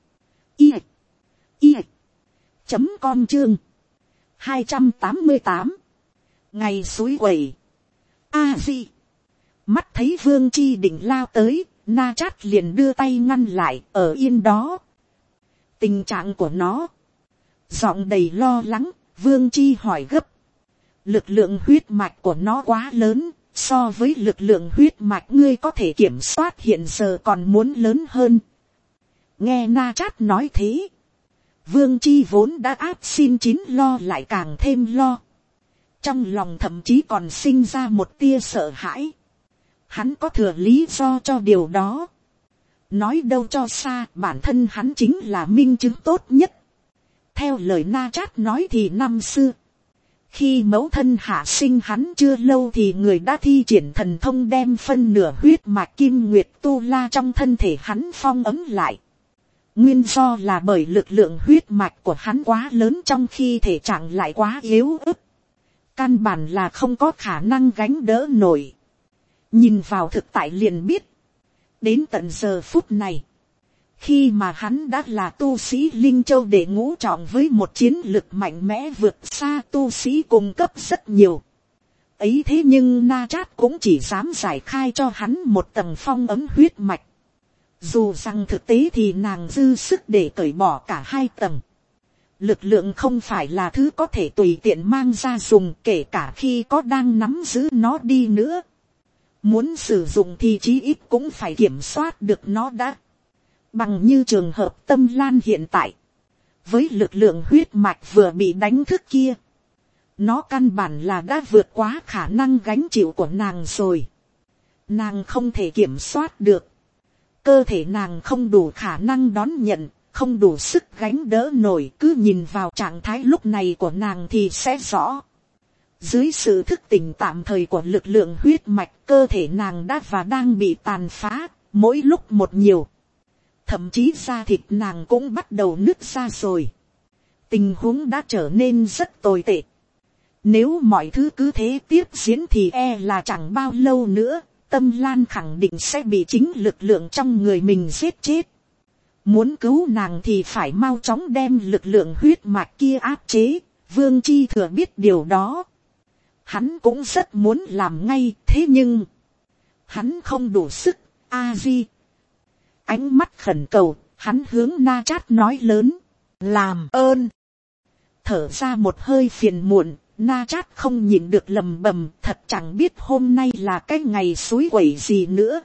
I. I. Chấm com chương. hai trăm tám mươi tám. Ngày suối quẩy. A-di. Mắt thấy Vương Chi định lao tới, Na Trát liền đưa tay ngăn lại, ở yên đó. Tình trạng của nó. Giọng đầy lo lắng, Vương Chi hỏi gấp. Lực lượng huyết mạch của nó quá lớn, so với lực lượng huyết mạch ngươi có thể kiểm soát hiện giờ còn muốn lớn hơn. Nghe Na Trát nói thế, Vương Chi vốn đã áp xin chín lo lại càng thêm lo. Trong lòng thậm chí còn sinh ra một tia sợ hãi. Hắn có thừa lý do cho điều đó. Nói đâu cho xa, bản thân hắn chính là minh chứng tốt nhất. Theo lời Na Trát nói thì năm xưa, khi mẫu thân hạ sinh hắn chưa lâu thì người đã thi triển thần thông đem phân nửa huyết mạch kim nguyệt tu la trong thân thể hắn phong ấm lại. Nguyên do là bởi lực lượng huyết mạch của hắn quá lớn trong khi thể trạng lại quá yếu ớt. Căn bản là không có khả năng gánh đỡ nổi. Nhìn vào thực tại liền biết. Đến tận giờ phút này, khi mà hắn đã là tu sĩ Linh Châu đệ ngũ trọng với một chiến lực mạnh mẽ vượt xa tu sĩ cùng cấp rất nhiều. Ấy thế nhưng Na Trát cũng chỉ dám giải khai cho hắn một tầng phong ấm huyết mạch. Dù rằng thực tế thì nàng dư sức để cởi bỏ cả hai tầng. Lực lượng không phải là thứ có thể tùy tiện mang ra dùng, kể cả khi có đang nắm giữ nó đi nữa. Muốn sử dụng thì chí ít cũng phải kiểm soát được nó đã. Bằng như trường hợp Tâm Lan hiện tại. Với lực lượng huyết mạch vừa bị đánh thức kia, nó căn bản là đã vượt quá khả năng gánh chịu của nàng rồi. Nàng không thể kiểm soát được. Cơ thể nàng không đủ khả năng đón nhận, không đủ sức gánh đỡ nổi. Cứ nhìn vào trạng thái lúc này của nàng thì sẽ rõ. Dưới sự thức tỉnh tạm thời của lực lượng huyết mạch, cơ thể nàng đã và đang bị tàn phá, mỗi lúc một nhiều. Thậm chí da thịt nàng cũng bắt đầu nứt ra rồi. Tình huống đã trở nên rất tồi tệ. Nếu mọi thứ cứ thế tiếp diễn thì e là chẳng bao lâu nữa, Tâm Lan khẳng định sẽ bị chính lực lượng trong người mình giết chết. Muốn cứu nàng thì phải mau chóng đem lực lượng huyết mạch kia áp chế. Vương Chi thừa biết điều đó. Hắn cũng rất muốn làm ngay, thế nhưng hắn không đủ sức. A-di. Ánh mắt khẩn cầu, hắn hướng Na Trát nói lớn. Làm ơn. Thở ra một hơi phiền muộn, Na Trát không nhịn được lầm bầm, thật chẳng biết hôm nay là cái ngày suối quẩy gì nữa.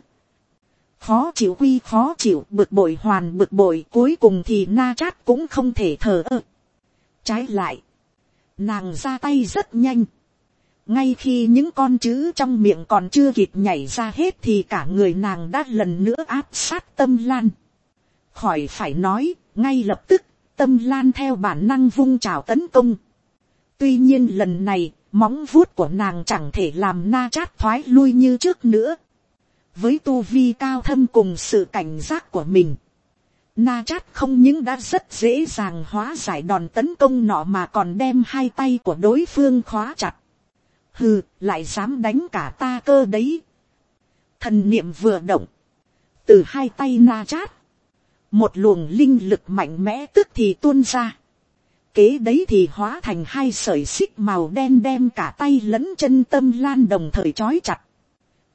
Khó chịu quy khó chịu, bực bội hoàn bực bội, cuối cùng thì Na Trát cũng không thể thở ơ. Trái lại, nàng ra tay rất nhanh. Ngay khi những con chữ trong miệng còn chưa kịp nhảy ra hết thì cả người nàng đã lần nữa áp sát Tâm Lan. Khỏi phải nói, ngay lập tức, Tâm Lan theo bản năng vung trảo tấn công. Tuy nhiên lần này, móng vuốt của nàng chẳng thể làm Na Trát thoái lui như trước nữa. Với tu vi cao thâm cùng sự cảnh giác của mình, Na Trát không những đã rất dễ dàng hóa giải đòn tấn công nọ mà còn đem hai tay của đối phương khóa chặt. Hừ, lại dám đánh cả ta cơ đấy. Thần niệm vừa động, từ hai tay Na Trát, một luồng linh lực mạnh mẽ tức thì tuôn ra. Kế đấy thì hóa thành hai sợi xích màu đen đem cả tay lẫn chân Tâm Lan đồng thời trói chặt.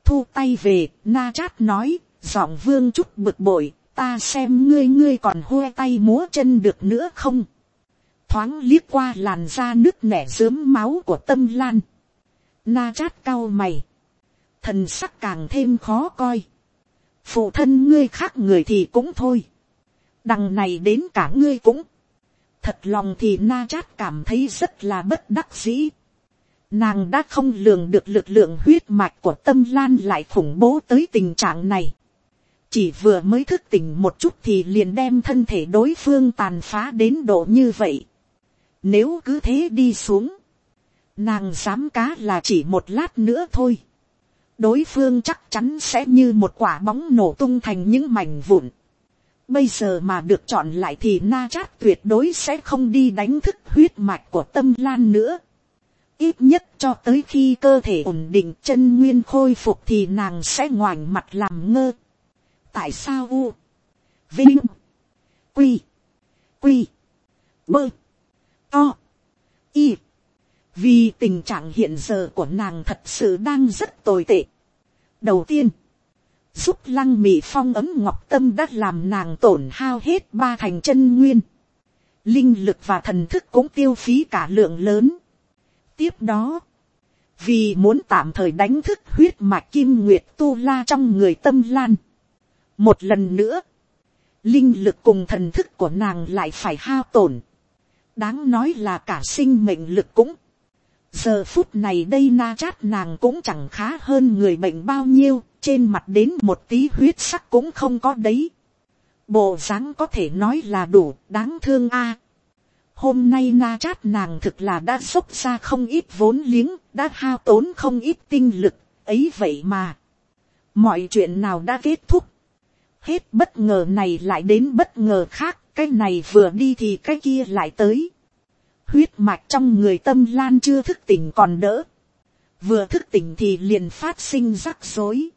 thu tay về, Na Chát nói, giọng vương chút bực bội, ta xem ngươi ngươi còn hô tay múa chân được nữa không. Thoáng liếc qua làn da nứt nẻ rớm máu của Tâm Lan. Na Chát cau mày, thần sắc càng thêm khó coi. Phụ thân ngươi khác người thì cũng thôi, đằng này đến cả ngươi cũng. Thật lòng thì Na Chát cảm thấy rất là bất đắc dĩ. Nàng đã không lường được lực lượng huyết mạch của Tâm Lan lại khủng bố tới tình trạng này. Chỉ vừa mới thức tỉnh một chút thì liền đem thân thể đối phương tàn phá đến độ như vậy. Nếu cứ thế đi xuống, nàng dám cá là chỉ một lát nữa thôi, đối phương chắc chắn sẽ như một quả bóng nổ tung thành những mảnh vụn. Bây giờ mà được chọn lại thì Na Chát tuyệt đối sẽ không đi đánh thức huyết mạch của Tâm Lan nữa. Ít nhất cho tới khi cơ thể ổn định, chân nguyên khôi phục thì nàng sẽ ngoảnh mặt làm ngơ. Tại sao u, vinh, quy, quy, bơ, to, y. Vì tình trạng hiện giờ của nàng thật sự đang rất tồi tệ. Đầu tiên, giúp Lăng Mị Phong ấm ngọc tâm đã làm nàng tổn hao hết ba thành chân nguyên. Linh lực và thần thức cũng tiêu phí cả lượng lớn. Tiếp đó, vì muốn tạm thời đánh thức huyết mạch kim nguyệt tu la trong người Tâm Lan, một lần nữa, linh lực cùng thần thức của nàng lại phải hao tổn. Đáng nói là cả sinh mệnh lực cũng. Giờ phút này đây Na Chát nàng cũng chẳng khá hơn người bệnh bao nhiêu, trên mặt đến một tí huyết sắc cũng không có đấy. Bộ dáng có thể nói là đủ đáng thương a. Hôm nay Na Chát nàng thực là đã dốc ra không ít vốn liếng, đã hao tốn không ít tinh lực, ấy vậy mà. Mọi chuyện nào đã kết thúc. Hết bất ngờ này lại đến bất ngờ khác, cái này vừa đi thì cái kia lại tới. Huyết mạch trong người Tâm Lan chưa thức tỉnh còn đỡ. Vừa thức tỉnh thì liền phát sinh rắc rối.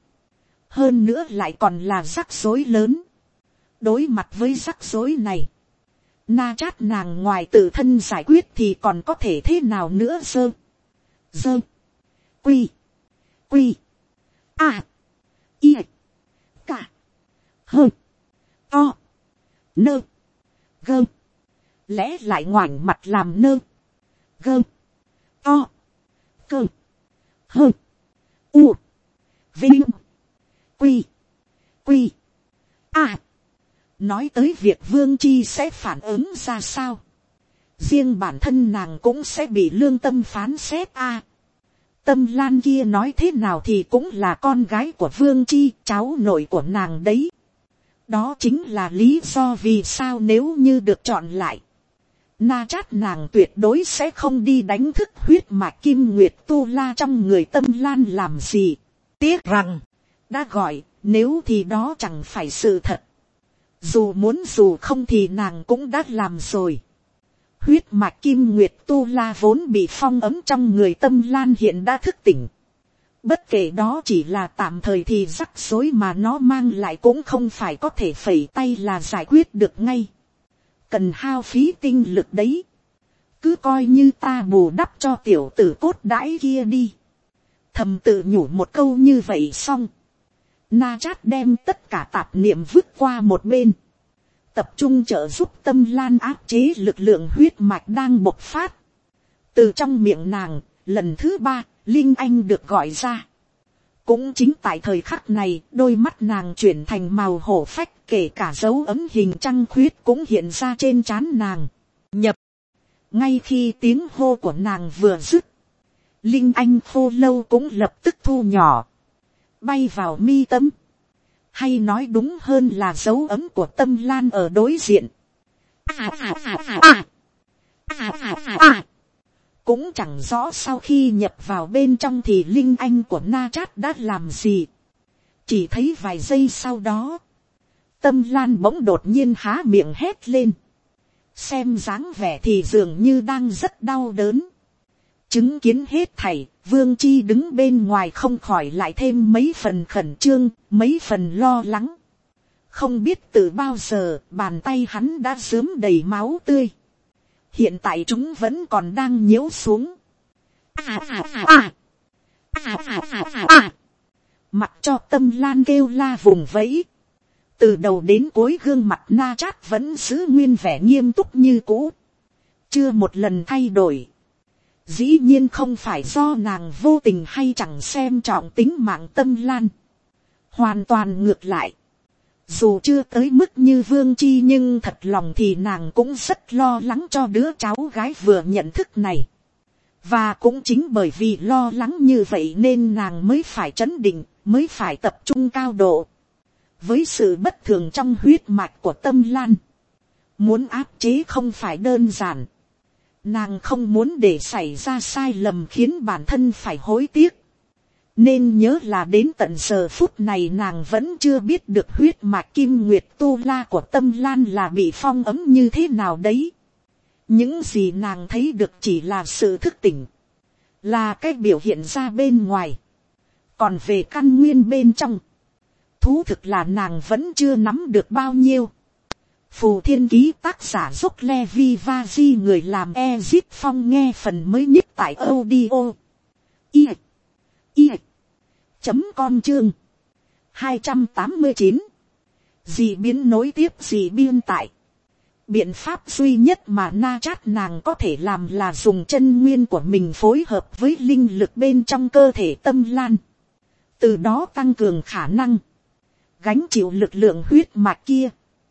Hơn nữa lại còn là rắc rối lớn. Đối mặt với rắc rối này, Na Chát nàng ngoài tự thân giải quyết thì còn có thể thế nào nữa. Dơ, dơ, quy, quy, a, y, cả, hơ, to, nơ, gơ. Lẽ lại ngoảnh mặt làm nơ, gơ, to, cơ, hơ, u, vinh, quy, quy, a. Nói tới việc Vương Chi sẽ phản ứng ra sao, riêng bản thân nàng cũng sẽ bị lương tâm phán xét a. Tâm Lan kia nói thế nào thì cũng là con gái của Vương Chi, cháu nội của nàng đấy. Đó chính là lý do vì sao nếu như được chọn lại, Na Chát nàng tuyệt đối sẽ không đi đánh thức huyết mạch kim nguyệt tu la trong người Tâm Lan làm gì. Tiếc rằng, đã gọi, nếu thì đó chẳng phải sự thật. Dù muốn dù không thì nàng cũng đã làm rồi. Huyết mạch kim nguyệt tu la vốn bị phong ấm trong người Tâm Lan hiện đã thức tỉnh. Bất kể đó chỉ là tạm thời thì rắc rối mà nó mang lại cũng không phải có thể phẩy tay là giải quyết được ngay. Cần hao phí tinh lực đấy. Cứ coi như ta bù đắp cho tiểu tử cốt đãi kia đi. Thầm tự nhủ một câu như vậy xong, Na Chát đem tất cả tạp niệm vứt qua một bên, tập trung trợ giúp Tâm Lan áp chế lực lượng huyết mạch đang bộc phát. Từ trong miệng nàng, lần thứ ba, Linh Anh được gọi ra. Cũng chính tại thời khắc này, đôi mắt nàng chuyển thành màu hổ phách, kể cả dấu ấm hình trăng khuyết cũng hiện ra trên trán nàng. Nhập. Ngay khi tiếng hô của nàng vừa dứt, Linh Anh khô lâu cũng lập tức thu nhỏ, bay vào mi tâm. Hay nói đúng hơn là dấu ấm của Tâm Lan ở đối diện. À, à, à, à, à. À, à, à, à. Cũng chẳng rõ sau khi nhập vào bên trong thì Linh Anh của Na Chát đã làm gì. Chỉ thấy vài giây sau đó, Tâm Lan bỗng đột nhiên há miệng hét lên. Xem dáng vẻ thì dường như đang rất đau đớn. Chứng kiến hết thảy, Vương Chi đứng bên ngoài không khỏi lại thêm mấy phần khẩn trương, mấy phần lo lắng. Không biết từ bao giờ bàn tay hắn đã rớm đầy máu tươi. Hiện tại chúng vẫn còn đang nhiễu xuống. À, à, à, à. À, à, à, à, à. Mặc cho Tâm Lan kêu la vùng vẫy, từ đầu đến cuối gương mặt Na Trát vẫn giữ nguyên vẻ nghiêm túc như cũ, chưa một lần thay đổi. Dĩ nhiên không phải do nàng vô tình hay chẳng xem trọng tính mạng Tâm Lan, hoàn toàn ngược lại. Dù chưa tới mức như Vương Chi nhưng thật lòng thì nàng cũng rất lo lắng cho đứa cháu gái vừa nhận thức này. Và cũng chính bởi vì lo lắng như vậy nên nàng mới phải trấn định, mới phải tập trung cao độ. Với sự bất thường trong huyết mạch của Tâm Lan, muốn áp chế không phải đơn giản. Nàng không muốn để xảy ra sai lầm khiến bản thân phải hối tiếc. Nên nhớ là đến tận giờ phút này nàng vẫn chưa biết được huyết mạch Kim Nguyệt Tu La của Tâm Lan là bị phong ấm như thế nào đấy. Những gì nàng thấy được chỉ là sự thức tỉnh, là cái biểu hiện ra bên ngoài. Còn về căn nguyên bên trong, thú thực là nàng vẫn chưa nắm được bao nhiêu. Phù Thiên Ký tác giả Dốc Levi Vaji người làm Ezip Phong nghe phần mới nhất tại audio. I. I. Chấm con chương. hai trăm tám mươi chín. Dị biến nối tiếp dị biên tại. Biện pháp duy nhất mà Na Trát nàng có thể làm là dùng chân nguyên của mình phối hợp với linh lực bên trong cơ thể Tâm Lan. Từ đó tăng cường khả năng gánh chịu lực lượng huyết mạch kia.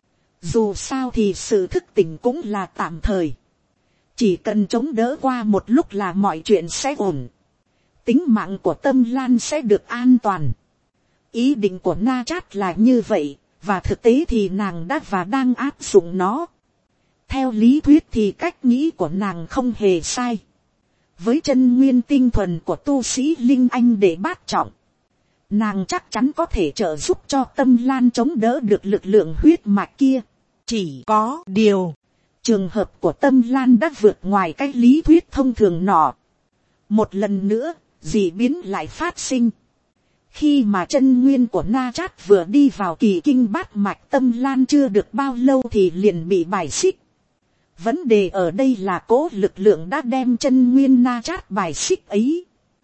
Dù sao thì sự thức tỉnh cũng là tạm thời. Chỉ cần chống đỡ qua một lúc là mọi chuyện sẽ ổn. Tính mạng của Tâm Lan sẽ được an toàn. Ý định của Na Trát là như vậy. Và thực tế thì nàng đã và đang áp dụng nó. Theo lý thuyết thì cách nghĩ của nàng không hề sai. Với chân nguyên tinh thuần của tu sĩ Linh Anh để bát trọng, nàng chắc chắn có thể trợ giúp cho Tâm Lan chống đỡ được lực lượng huyết mạch kia. Chỉ có điều, trường hợp của Tâm Lan đã vượt ngoài cái lý thuyết thông thường nọ. Một lần nữa, dị biến lại phát sinh. Khi mà chân nguyên của Na Trát vừa đi vào kỳ kinh bát mạch Tâm Lan chưa được bao lâu thì liền bị bài xích. Vấn đề ở đây là cố lực lượng đã đem chân nguyên Na Trát bài xích ấy.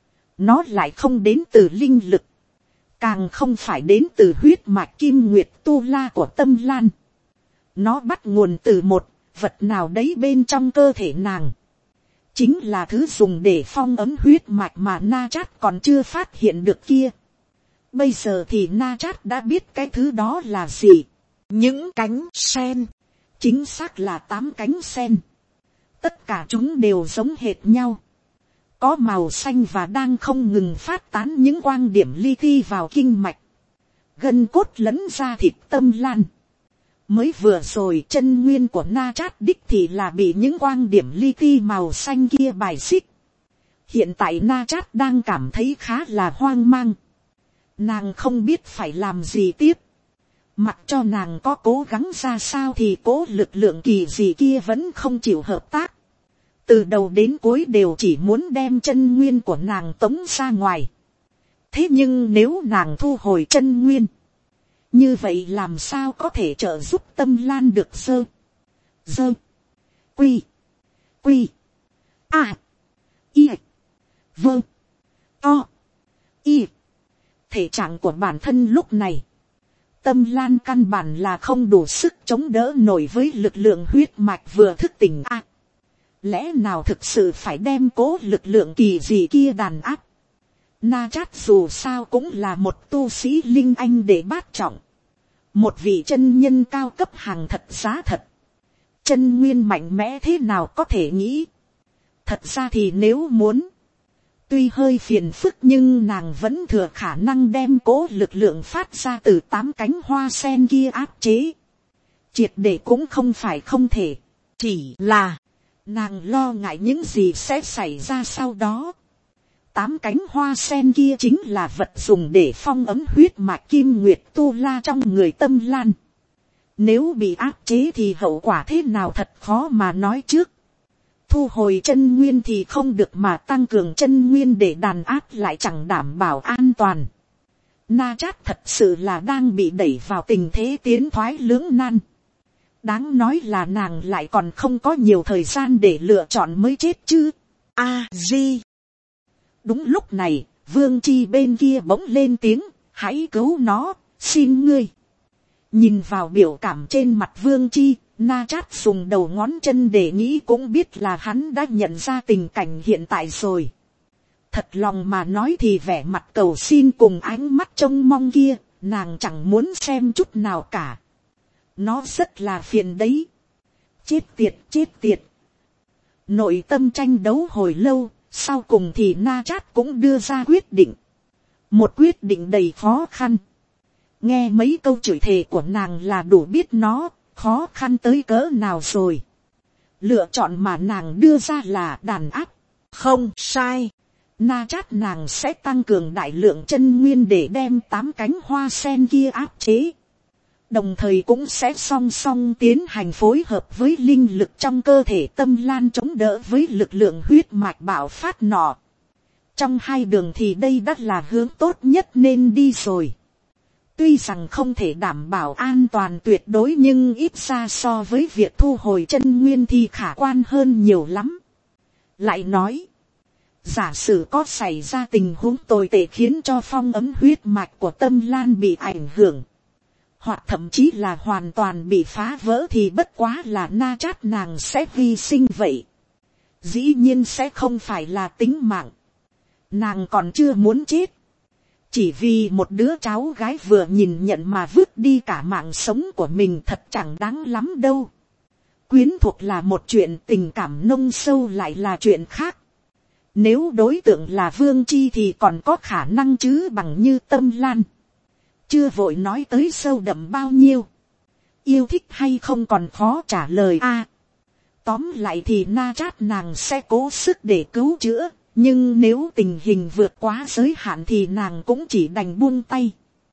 Nó lại không đến từ linh lực, càng không phải đến từ huyết mạch Kim Nguyệt Tu La của Tâm Lan. Nó bắt nguồn từ một vật nào đấy bên trong cơ thể nàng. Chính là thứ dùng để phong ấm huyết mạch mà Na Trát còn chưa phát hiện được kia. Bây giờ thì Na Trát đã biết cái thứ đó là gì. Những cánh sen. Chính xác là tám cánh sen. Tất cả chúng đều giống hệt nhau. Có màu xanh và đang không ngừng phát tán những quang điểm li ti vào kinh mạch, gân cốt lẫn da thịt Tâm Lan. Mới vừa rồi chân nguyên của Na Trát đích thì là bị những quang điểm li ti màu xanh kia bài xích. Hiện tại Na Trát đang cảm thấy khá là hoang mang. Nàng không biết phải làm gì tiếp. Mặc cho nàng có cố gắng ra sao thì cố lực lượng kỳ dị kia vẫn không chịu hợp tác. Từ đầu đến cuối đều chỉ muốn đem chân nguyên của nàng tống ra ngoài. Thế nhưng nếu nàng thu hồi chân nguyên, như vậy làm sao có thể trợ giúp Tâm Lan được sơ, dơ, quy, quy, a, y, vơ, to, y. Thể trạng của bản thân lúc này, Tâm Lan căn bản là không đủ sức chống đỡ nổi với lực lượng huyết mạch vừa thức tỉnh a. Lẽ nào thực sự phải đem cố lực lượng kỳ dị kia đàn áp. Na Trát dù sao cũng là một tu sĩ Linh Anh để bát trọng. Một vị chân nhân cao cấp hàng thật giá thật. Chân nguyên mạnh mẽ thế nào có thể nghĩ. Thật ra thì nếu muốn, tuy hơi phiền phức nhưng nàng vẫn thừa khả năng đem cố lực lượng phát ra từ tám cánh hoa sen kia áp chế. Triệt để cũng không phải không thể. Chỉ là nàng lo ngại những gì sẽ xảy ra sau đó. Tám cánh hoa sen kia chính là vật dùng để phong ấm huyết mạch Kim Nguyệt Tu La trong người Tâm Lan. Nếu bị áp chế thì hậu quả thế nào thật khó mà nói trước. Thu hồi chân nguyên thì không được mà tăng cường chân nguyên để đàn áp lại chẳng đảm bảo an toàn. Na Trát thật sự là đang bị đẩy vào tình thế tiến thoái lưỡng nan. Đáng nói là nàng lại còn không có nhiều thời gian để lựa chọn mới chết chứ. A Di. Đúng lúc này, Vương Chi bên kia bỗng lên tiếng, hãy cứu nó, xin ngươi. Nhìn vào biểu cảm trên mặt Vương Chi, Na Chát dùng đầu ngón chân để nghĩ cũng biết là hắn đã nhận ra tình cảnh hiện tại rồi. Thật lòng mà nói thì vẻ mặt cầu xin cùng ánh mắt trông mong kia, nàng chẳng muốn xem chút nào cả. Nó rất là phiền đấy. Chết tiệt, chết tiệt. Nội tâm tranh đấu hồi lâu, sau cùng thì Na Chát cũng đưa ra quyết định. Một quyết định đầy khó khăn. Nghe mấy câu chửi thề của nàng là đủ biết nó khó khăn tới cỡ nào rồi. Lựa chọn mà nàng đưa ra là đàn áp. Không sai. Na Chát nàng sẽ tăng cường đại lượng chân nguyên để đem tám cánh hoa sen kia áp chế. Đồng thời cũng sẽ song song tiến hành phối hợp với linh lực trong cơ thể Tâm Lan chống đỡ với lực lượng huyết mạch bạo phát nọ. Trong hai đường thì đây đã là hướng tốt nhất nên đi rồi. Tuy rằng không thể đảm bảo an toàn tuyệt đối nhưng ít ra so với việc thu hồi chân nguyên thì khả quan hơn nhiều lắm. Lại nói, giả sử có xảy ra tình huống tồi tệ khiến cho phong ấm huyết mạch của Tâm Lan bị ảnh hưởng, hoặc thậm chí là hoàn toàn bị phá vỡ thì bất quá là Na Chát nàng sẽ hy sinh vậy. Dĩ nhiên sẽ không phải là tính mạng. Nàng còn chưa muốn chết. Chỉ vì một đứa cháu gái vừa nhìn nhận mà vứt đi cả mạng sống của mình thật chẳng đáng lắm đâu. Quyến thuộc là một chuyện, tình cảm nông sâu lại là chuyện khác. Nếu đối tượng là Vương Chi thì còn có khả năng chứ bằng như Tâm Lan. Chưa vội nói tới sâu đậm bao nhiêu. Yêu thích hay không còn khó trả lời a. À, tóm lại thì Na Chát nàng sẽ cố sức để cứu chữa. Nhưng nếu tình hình vượt quá giới hạn thì nàng cũng chỉ đành buông tay.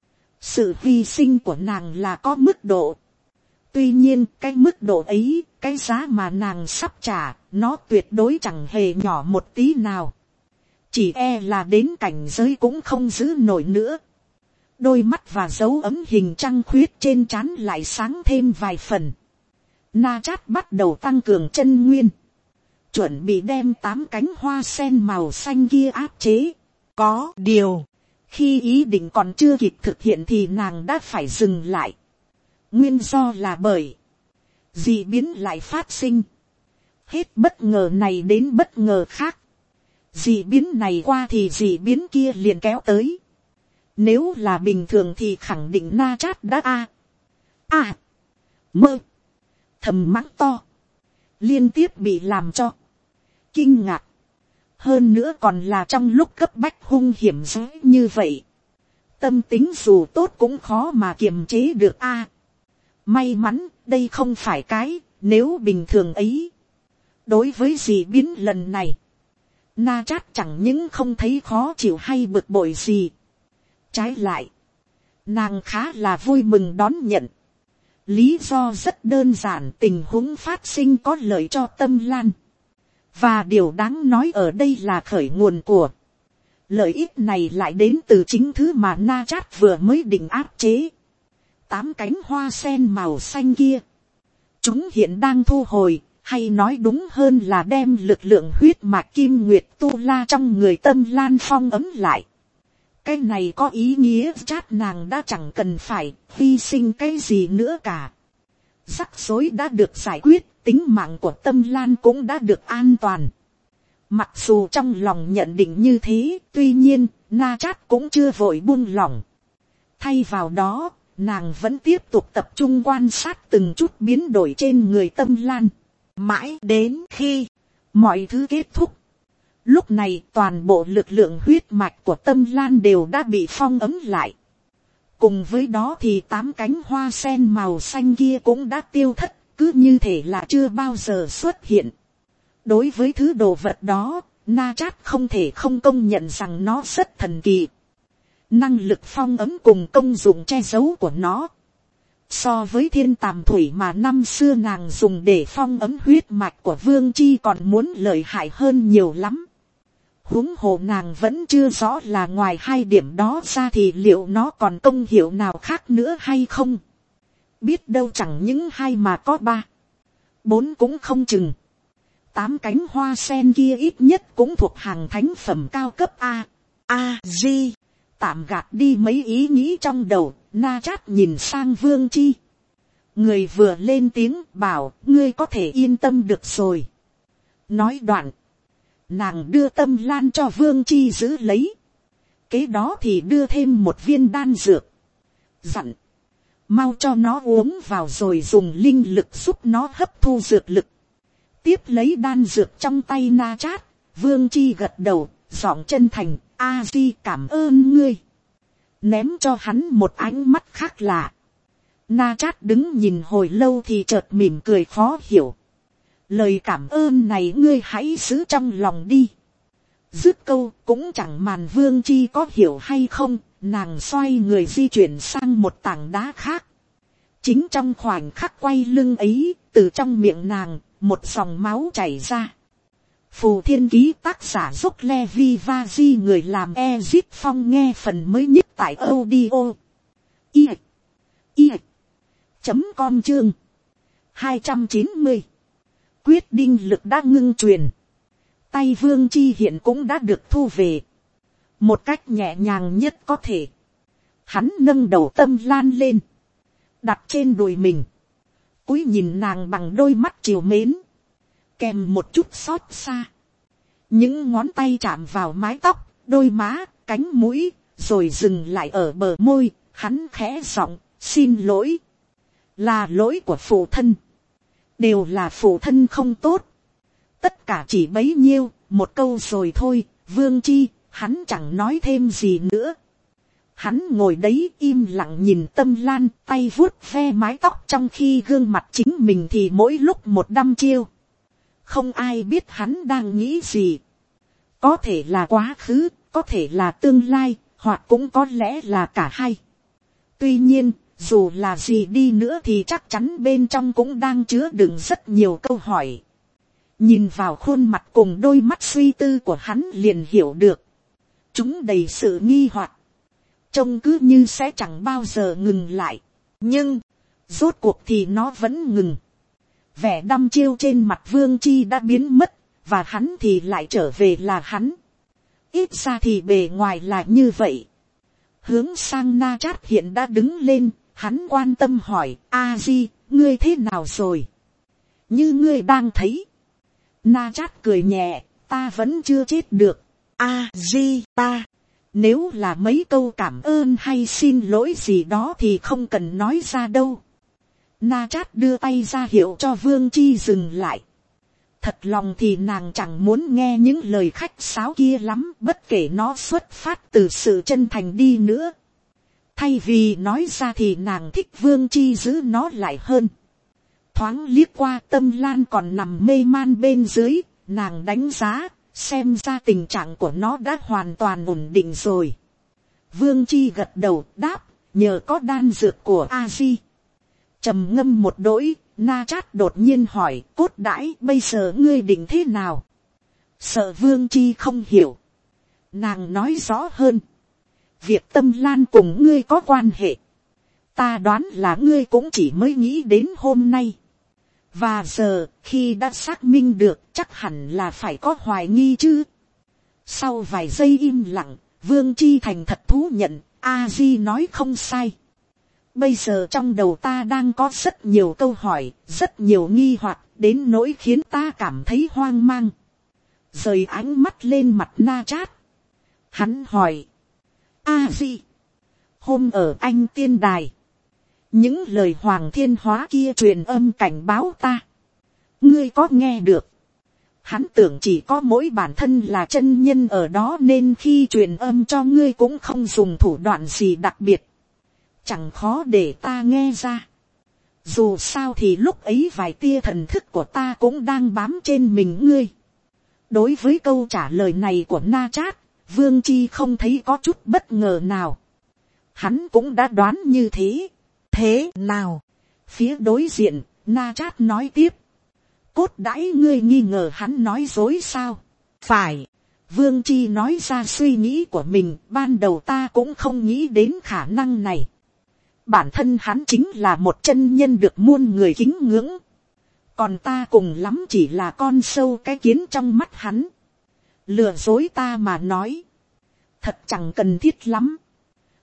Sự hy sinh của nàng là có mức độ. Tuy nhiên cái mức độ ấy, cái giá mà nàng sắp trả, nó tuyệt đối chẳng hề nhỏ một tí nào. Chỉ e là đến cảnh giới cũng không giữ nổi nữa. Đôi mắt và dấu ấm hình trăng khuyết trên trán lại sáng thêm vài phần. Na Chát bắt đầu tăng cường chân nguyên. Chuẩn bị đem tám cánh hoa sen màu xanh kia áp chế. Có điều, khi ý định còn chưa kịp thực hiện thì nàng đã phải dừng lại. Nguyên do là bởi dị biến lại phát sinh. Hết bất ngờ này đến bất ngờ khác. Dị biến này qua thì dị biến kia liền kéo tới. Nếu là bình thường thì khẳng định Na Chát đã a a mơ thầm mắng to. Liên tiếp bị làm cho kinh ngạc. Hơn nữa còn là trong lúc cấp bách hung hiểm dữ như vậy. Tâm tính dù tốt cũng khó mà kiềm chế được a. May mắn đây không phải cái nếu bình thường ấy. Đối với dị biến lần này, Na Chát chẳng những không thấy khó chịu hay bực bội gì. Trái lại, nàng khá là vui mừng đón nhận. Lý do rất đơn giản, tình huống phát sinh có lợi cho Tâm Lan. Và điều đáng nói ở đây là khởi nguồn của lợi ích này lại đến từ chính thứ mà Na Chát vừa mới định áp chế. Tám cánh hoa sen màu xanh kia. Chúng hiện đang thu hồi, hay nói đúng hơn là đem lực lượng huyết mạch kim nguyệt tu la trong người Tâm Lan phong ấm lại. Cái này có ý nghĩa Chát nàng đã chẳng cần phải hy sinh cái gì nữa cả. Rắc rối đã được giải quyết. Tính mạng của Tâm Lan cũng đã được an toàn. Mặc dù trong lòng nhận định như thế, tuy nhiên, Na Chát cũng chưa vội buông lỏng. Thay vào đó, nàng vẫn tiếp tục tập trung quan sát từng chút biến đổi trên người Tâm Lan. Mãi đến khi mọi thứ kết thúc. Lúc này toàn bộ lực lượng huyết mạch của Tâm Lan đều đã bị phong ấm lại. Cùng với đó thì tám cánh hoa sen màu xanh kia cũng đã tiêu thất. Cứ như thể là chưa bao giờ xuất hiện. Đối với thứ đồ vật đó, Na Chát không thể không công nhận rằng nó rất thần kỳ. Năng lực phong ấm cùng công dụng che giấu của nó. So với thiên tàm thủy mà năm xưa nàng dùng để phong ấm huyết mạch của Vương Chi còn muốn lợi hại hơn nhiều lắm. Huống hồ nàng vẫn chưa rõ là ngoài hai điểm đó ra thì liệu nó còn công hiệu nào khác nữa hay không. Biết đâu chẳng những hai mà có ba, bốn cũng không chừng. Tám cánh hoa sen kia ít nhất cũng thuộc hàng thánh phẩm cao cấp A. A Di. tạm gạt đi mấy ý nghĩ trong đầu, Na Chát nhìn sang Vương Chi. Người vừa lên tiếng bảo ngươi có thể yên tâm được rồi. Nói đoạn, nàng đưa tâm lan cho Vương Chi giữ lấy. Kế đó thì đưa thêm một viên đan dược. Dặn, mau cho nó uống vào rồi dùng linh lực giúp nó hấp thu dược lực. Tiếp lấy đan dược trong tay Na Chát, Vương Chi gật đầu, giọng chân thành, A Di cảm ơn ngươi. Ném cho hắn một ánh mắt khác lạ. Na Chát đứng nhìn hồi lâu thì chợt mỉm cười khó hiểu. Lời cảm ơn này ngươi hãy giữ trong lòng đi. Dứt câu cũng chẳng màn Vương Chi có hiểu hay không, nàng xoay người di chuyển sang một tảng đá khác. Chính trong khoảnh khắc quay lưng ấy, từ trong miệng nàng, một dòng máu chảy ra. Phù Thiên Ký tác giả Dốc Levi Vaji người làm Ezip Phong nghe phần mới nhất tại audio. I. I. Chấm com chương. hai trăm chín mươi. Quyết định lực đã ngưng truyền. Tay Vương Chi hiện cũng đã được thu về. Một cách nhẹ nhàng nhất có thể. Hắn nâng đầu tâm lan lên. Đặt trên đùi mình. Cúi nhìn nàng bằng đôi mắt trìu mến. Kèm một chút xót xa. Những ngón tay chạm vào mái tóc, đôi má, cánh mũi, rồi dừng lại ở bờ môi. Hắn khẽ giọng, xin lỗi. Là lỗi của phụ thân. Đều là phụ thân không tốt. Tất cả chỉ bấy nhiêu, một câu rồi thôi. Vương Chi, hắn chẳng nói thêm gì nữa. Hắn ngồi đấy im lặng nhìn tâm lan, tay vuốt ve mái tóc trong khi gương mặt chính mình thì mỗi lúc một đăm chiêu. Không ai biết hắn đang nghĩ gì. Có thể là quá khứ, có thể là tương lai, hoặc cũng có lẽ là cả hai. Tuy nhiên, dù là gì đi nữa thì chắc chắn bên trong cũng đang chứa đựng rất nhiều câu hỏi. Nhìn vào khuôn mặt cùng đôi mắt suy tư của hắn liền hiểu được. Chúng đầy sự nghi hoặc. Trông cứ như sẽ chẳng bao giờ ngừng lại. Nhưng, rốt cuộc thì nó vẫn ngừng. Vẻ đăm chiêu trên mặt Vương Chi đã biến mất, và hắn thì lại trở về là hắn. Ít ra thì bề ngoài là như vậy. Hướng sang Na Chát hiện đã đứng lên, hắn quan tâm hỏi, A Di, ngươi thế nào rồi? Như ngươi đang thấy. Na Chát cười nhẹ, ta vẫn chưa chết được. A Di ta. Nếu là mấy câu cảm ơn hay xin lỗi gì đó thì không cần nói ra đâu. Na Chát đưa tay ra hiệu cho Vương Chi dừng lại. Thật lòng thì nàng chẳng muốn nghe những lời khách sáo kia lắm, bất kể nó xuất phát từ sự chân thành đi nữa. Thay vì nói ra thì nàng thích Vương Chi giữ nó lại hơn. Thoáng liếc qua tâm lan còn nằm mê man bên dưới, nàng đánh giá, xem ra tình trạng của nó đã hoàn toàn ổn định rồi. Vương Chi gật đầu đáp, nhờ có đan dược của A Di. Trầm ngâm một đỗi, Na Chát đột nhiên hỏi, cốt đãi bây giờ ngươi định thế nào? Sợ Vương Chi không hiểu. Nàng nói rõ hơn. Việc tâm lan cùng ngươi có quan hệ. Ta đoán là ngươi cũng chỉ mới nghĩ đến hôm nay. Và giờ, khi đã xác minh được, chắc hẳn là phải có hoài nghi chứ. Sau vài giây im lặng, Vương Chi thành thật thú nhận, A Di nói không sai. Bây giờ trong đầu ta đang có rất nhiều câu hỏi, rất nhiều nghi hoặc, đến nỗi khiến ta cảm thấy hoang mang. Rời ánh mắt lên mặt Na Chát. Hắn hỏi, A Di, hôm ở Anh Tiên Đài, những lời Hoàng Thiên Hóa kia truyền âm cảnh báo ta, ngươi có nghe được? Hắn tưởng chỉ có mỗi bản thân là chân nhân ở đó nên khi truyền âm cho ngươi cũng không dùng thủ đoạn gì đặc biệt. Chẳng khó để ta nghe ra. Dù sao thì lúc ấy vài tia thần thức của ta cũng đang bám trên mình ngươi. Đối với câu trả lời này của Na Chát, Vương Chi không thấy có chút bất ngờ nào. Hắn cũng đã đoán như thế. Thế nào? Phía đối diện, Na Chát nói tiếp. Cốt đãi ngươi nghi ngờ hắn nói dối sao? Phải. Vương Chi nói ra suy nghĩ của mình, ban đầu ta cũng không nghĩ đến khả năng này. Bản thân hắn chính là một chân nhân được muôn người kính ngưỡng. Còn ta cùng lắm chỉ là con sâu cái kiến trong mắt hắn. Lừa dối ta mà nói. Thật chẳng cần thiết lắm.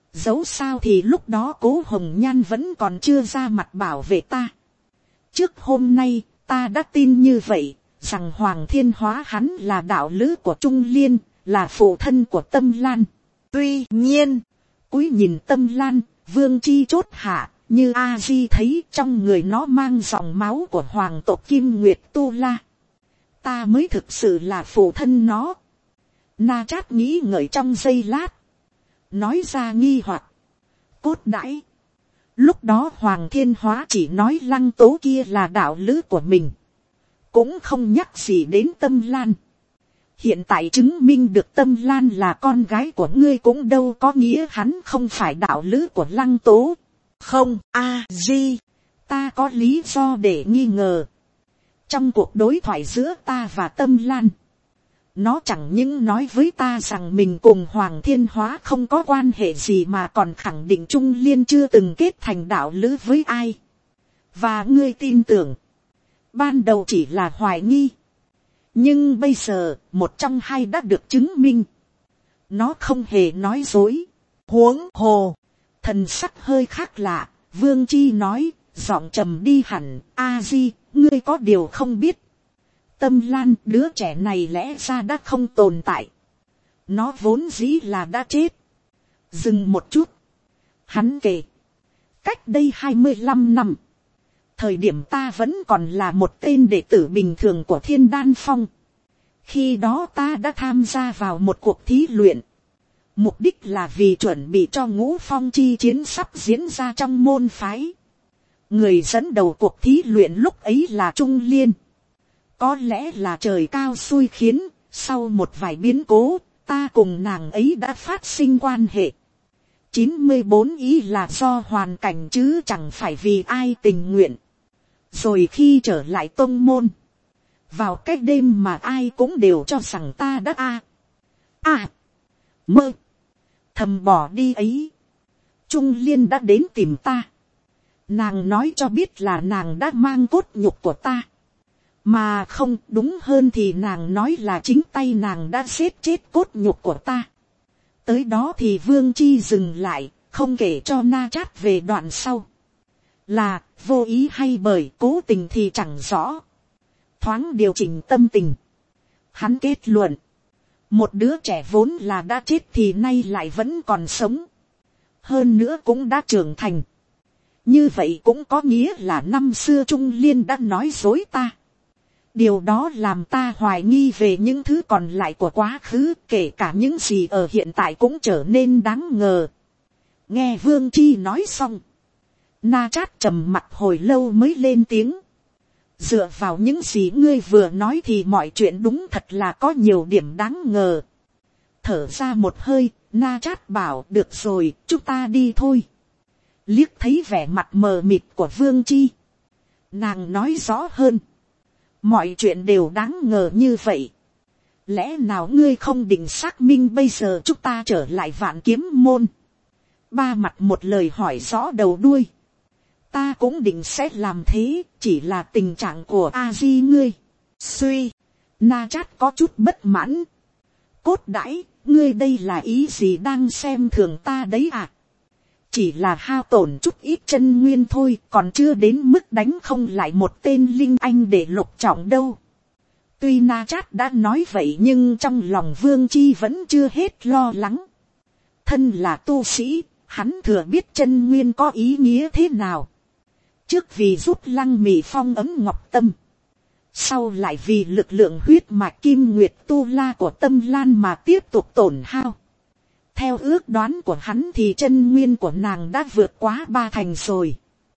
Dẫu sao thì lúc đó Cố Hồng Nhan vẫn còn chưa ra mặt bảo vệ ta. Trước hôm nay ta đã tin như vậy, rằng Hoàng Thiên Hóa hắn là đạo lữ của Trung Liên, là phụ thân của Tâm Lan. Tuy nhiên, cúi nhìn Tâm Lan, Vương Chi chốt hạ, như A Di thấy trong người nó mang dòng máu của hoàng tộc Kim Nguyệt Tu La. Ta mới thực sự là phụ thân nó. Na Trát nghĩ ngợi trong giây lát, nói ra nghi hoặc. Cốt đãi, lúc đó Hoàng Thiên Hóa chỉ nói Lăng Tố kia là đạo lữ của mình, cũng không nhắc gì đến Tâm Lan. Hiện tại chứng minh được Tâm Lan là con gái của ngươi cũng đâu có nghĩa hắn không phải đạo lữ của Lăng Tố. Không, a di, ta có lý do để nghi ngờ. Trong cuộc đối thoại giữa ta và Tâm Lan, nó chẳng những nói với ta rằng mình cùng Hoàng Thiên Hóa không có quan hệ gì, mà còn khẳng định Trung Liên chưa từng kết thành đạo lữ với ai. Và ngươi tin tưởng, ban đầu chỉ là hoài nghi, nhưng bây giờ một trong hai đã được chứng minh. Nó không hề nói dối. Huống hồ, thần sắc hơi khác lạ, Vương Chi nói, giọng trầm đi hẳn. A Di, ngươi có điều không biết. Tâm Lan, đứa trẻ này lẽ ra đã không tồn tại. Nó vốn dĩ là đã chết. Dừng một chút. Hắn kể, cách đây hai mươi lăm năm, thời điểm ta vẫn còn là một tên đệ tử bình thường của Thiên Đan Phong. Khi đó ta đã tham gia vào một cuộc thí luyện. Mục đích là vì chuẩn bị cho Ngũ Phong chi chiến sắp diễn ra trong môn phái. Người dẫn đầu cuộc thí luyện lúc ấy là Trung Liên. Có lẽ là trời cao xui khiến, sau một vài biến cố, ta cùng nàng ấy đã phát sinh quan hệ. chín mươi bốn ý là do hoàn cảnh chứ chẳng phải vì ai tình nguyện. Rồi khi trở lại tông môn, vào cái đêm mà ai cũng đều cho rằng ta đã a a mơ thầm bỏ đi ấy, Trung Liên đã đến tìm ta. Nàng nói cho biết là nàng đã mang cốt nhục của ta, mà không, đúng hơn thì nàng nói là chính tay nàng đã giết chết cốt nhục của ta. Tới đó thì Vương Chi dừng lại, không kể cho Na Trát về đoạn sau. Là vô ý hay bởi cố tình thì chẳng rõ. Thoáng điều chỉnh tâm tình, hắn kết luận, một đứa trẻ vốn là đã chết thì nay lại vẫn còn sống, hơn nữa cũng đã trưởng thành. Như vậy cũng có nghĩa là năm xưa Trung Liên đã nói dối ta. Điều đó làm ta hoài nghi về những thứ còn lại của quá khứ, kể cả những gì ở hiện tại cũng trở nên đáng ngờ. Nghe Vương Chi nói xong, Na Trát trầm mặt hồi lâu mới lên tiếng. Dựa vào những gì ngươi vừa nói thì mọi chuyện đúng thật là có nhiều điểm đáng ngờ. Thở ra một hơi, Na Trát bảo, được rồi, chúng ta đi thôi. Liếc thấy vẻ mặt mờ mịt của Vương Chi, nàng nói rõ hơn. Mọi chuyện đều đáng ngờ như vậy. Lẽ nào ngươi không định xác minh bây giờ chúng ta trở lại Vạn Kiếm Môn? Ba mặt một lời hỏi rõ đầu đuôi. Ta cũng định sẽ làm thế, chỉ là tình trạng của A Di ngươi. Suy, Na Trát có chút bất mãn. Cốt đãi, ngươi đây là ý gì đang xem thường ta đấy à? Chỉ là hao tổn chút ít chân nguyên thôi, còn chưa đến mức đánh không lại một tên linh anh để lục trọng đâu. Tuy Na Trát đã nói vậy nhưng trong lòng Vương Chi vẫn chưa hết lo lắng. Thân là tu sĩ, hắn thừa biết chân nguyên có ý nghĩa thế nào. Trước vì giúp Lăng Mị phong ấm ngọc tâm, sau lại vì lực lượng huyết mạch Kim Nguyệt Tu La của Tâm Lan mà tiếp tục tổn hao. Theo ước đoán của hắn thì chân nguyên của nàng đã vượt quá ba thành rồi.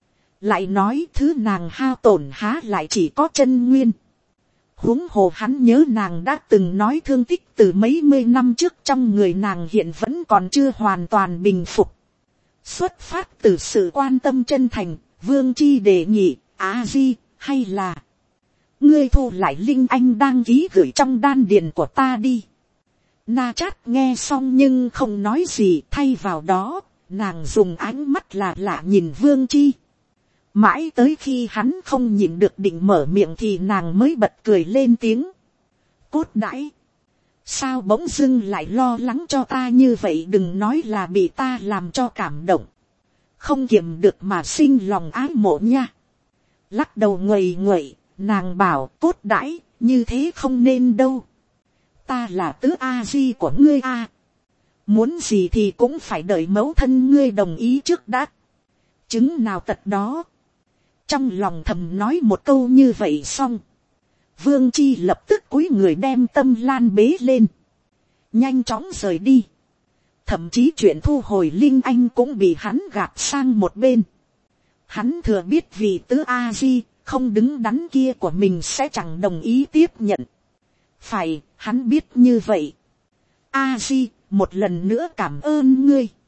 Lại nói thứ nàng hao tổn há lại chỉ có chân nguyên. Huống hồ hắn nhớ nàng đã từng nói thương tích từ mấy mươi năm trước trong người nàng hiện vẫn còn chưa hoàn toàn bình phục. Xuất phát từ sự quan tâm chân thành, Vương Chi đề nghị, A Di, hay là ngươi thu lại linh anh đang ký gửi trong đan điền của ta đi. Na Trát nghe xong nhưng không nói gì, thay vào đó, nàng dùng ánh mắt lạ lạ nhìn Vương Chi. Mãi tới khi hắn không nhìn được định mở miệng thì nàng mới bật cười lên tiếng. Cốt đãi, sao bỗng dưng lại lo lắng cho ta như vậy, đừng nói là bị ta làm cho cảm động, không kiềm được mà sinh lòng ái mộ nha. Lắc đầu nguầy nguậy, nàng bảo cốt đãi, như thế không nên đâu. Ta là tứ a di của ngươi a, muốn gì thì cũng phải đợi mẫu thân ngươi đồng ý trước đã. Chứng nào tật đó. Trong lòng thầm nói một câu như vậy xong, Vương Chi lập tức cúi người đem Tâm Lan bế lên, nhanh chóng rời đi. Thậm chí chuyện thu hồi Linh Anh cũng bị hắn gạt sang một bên. Hắn thừa biết vì tứ a di không đứng đắn kia của mình sẽ chẳng đồng ý tiếp nhận. Phải, hắn biết như vậy. A di, một lần nữa cảm ơn ngươi.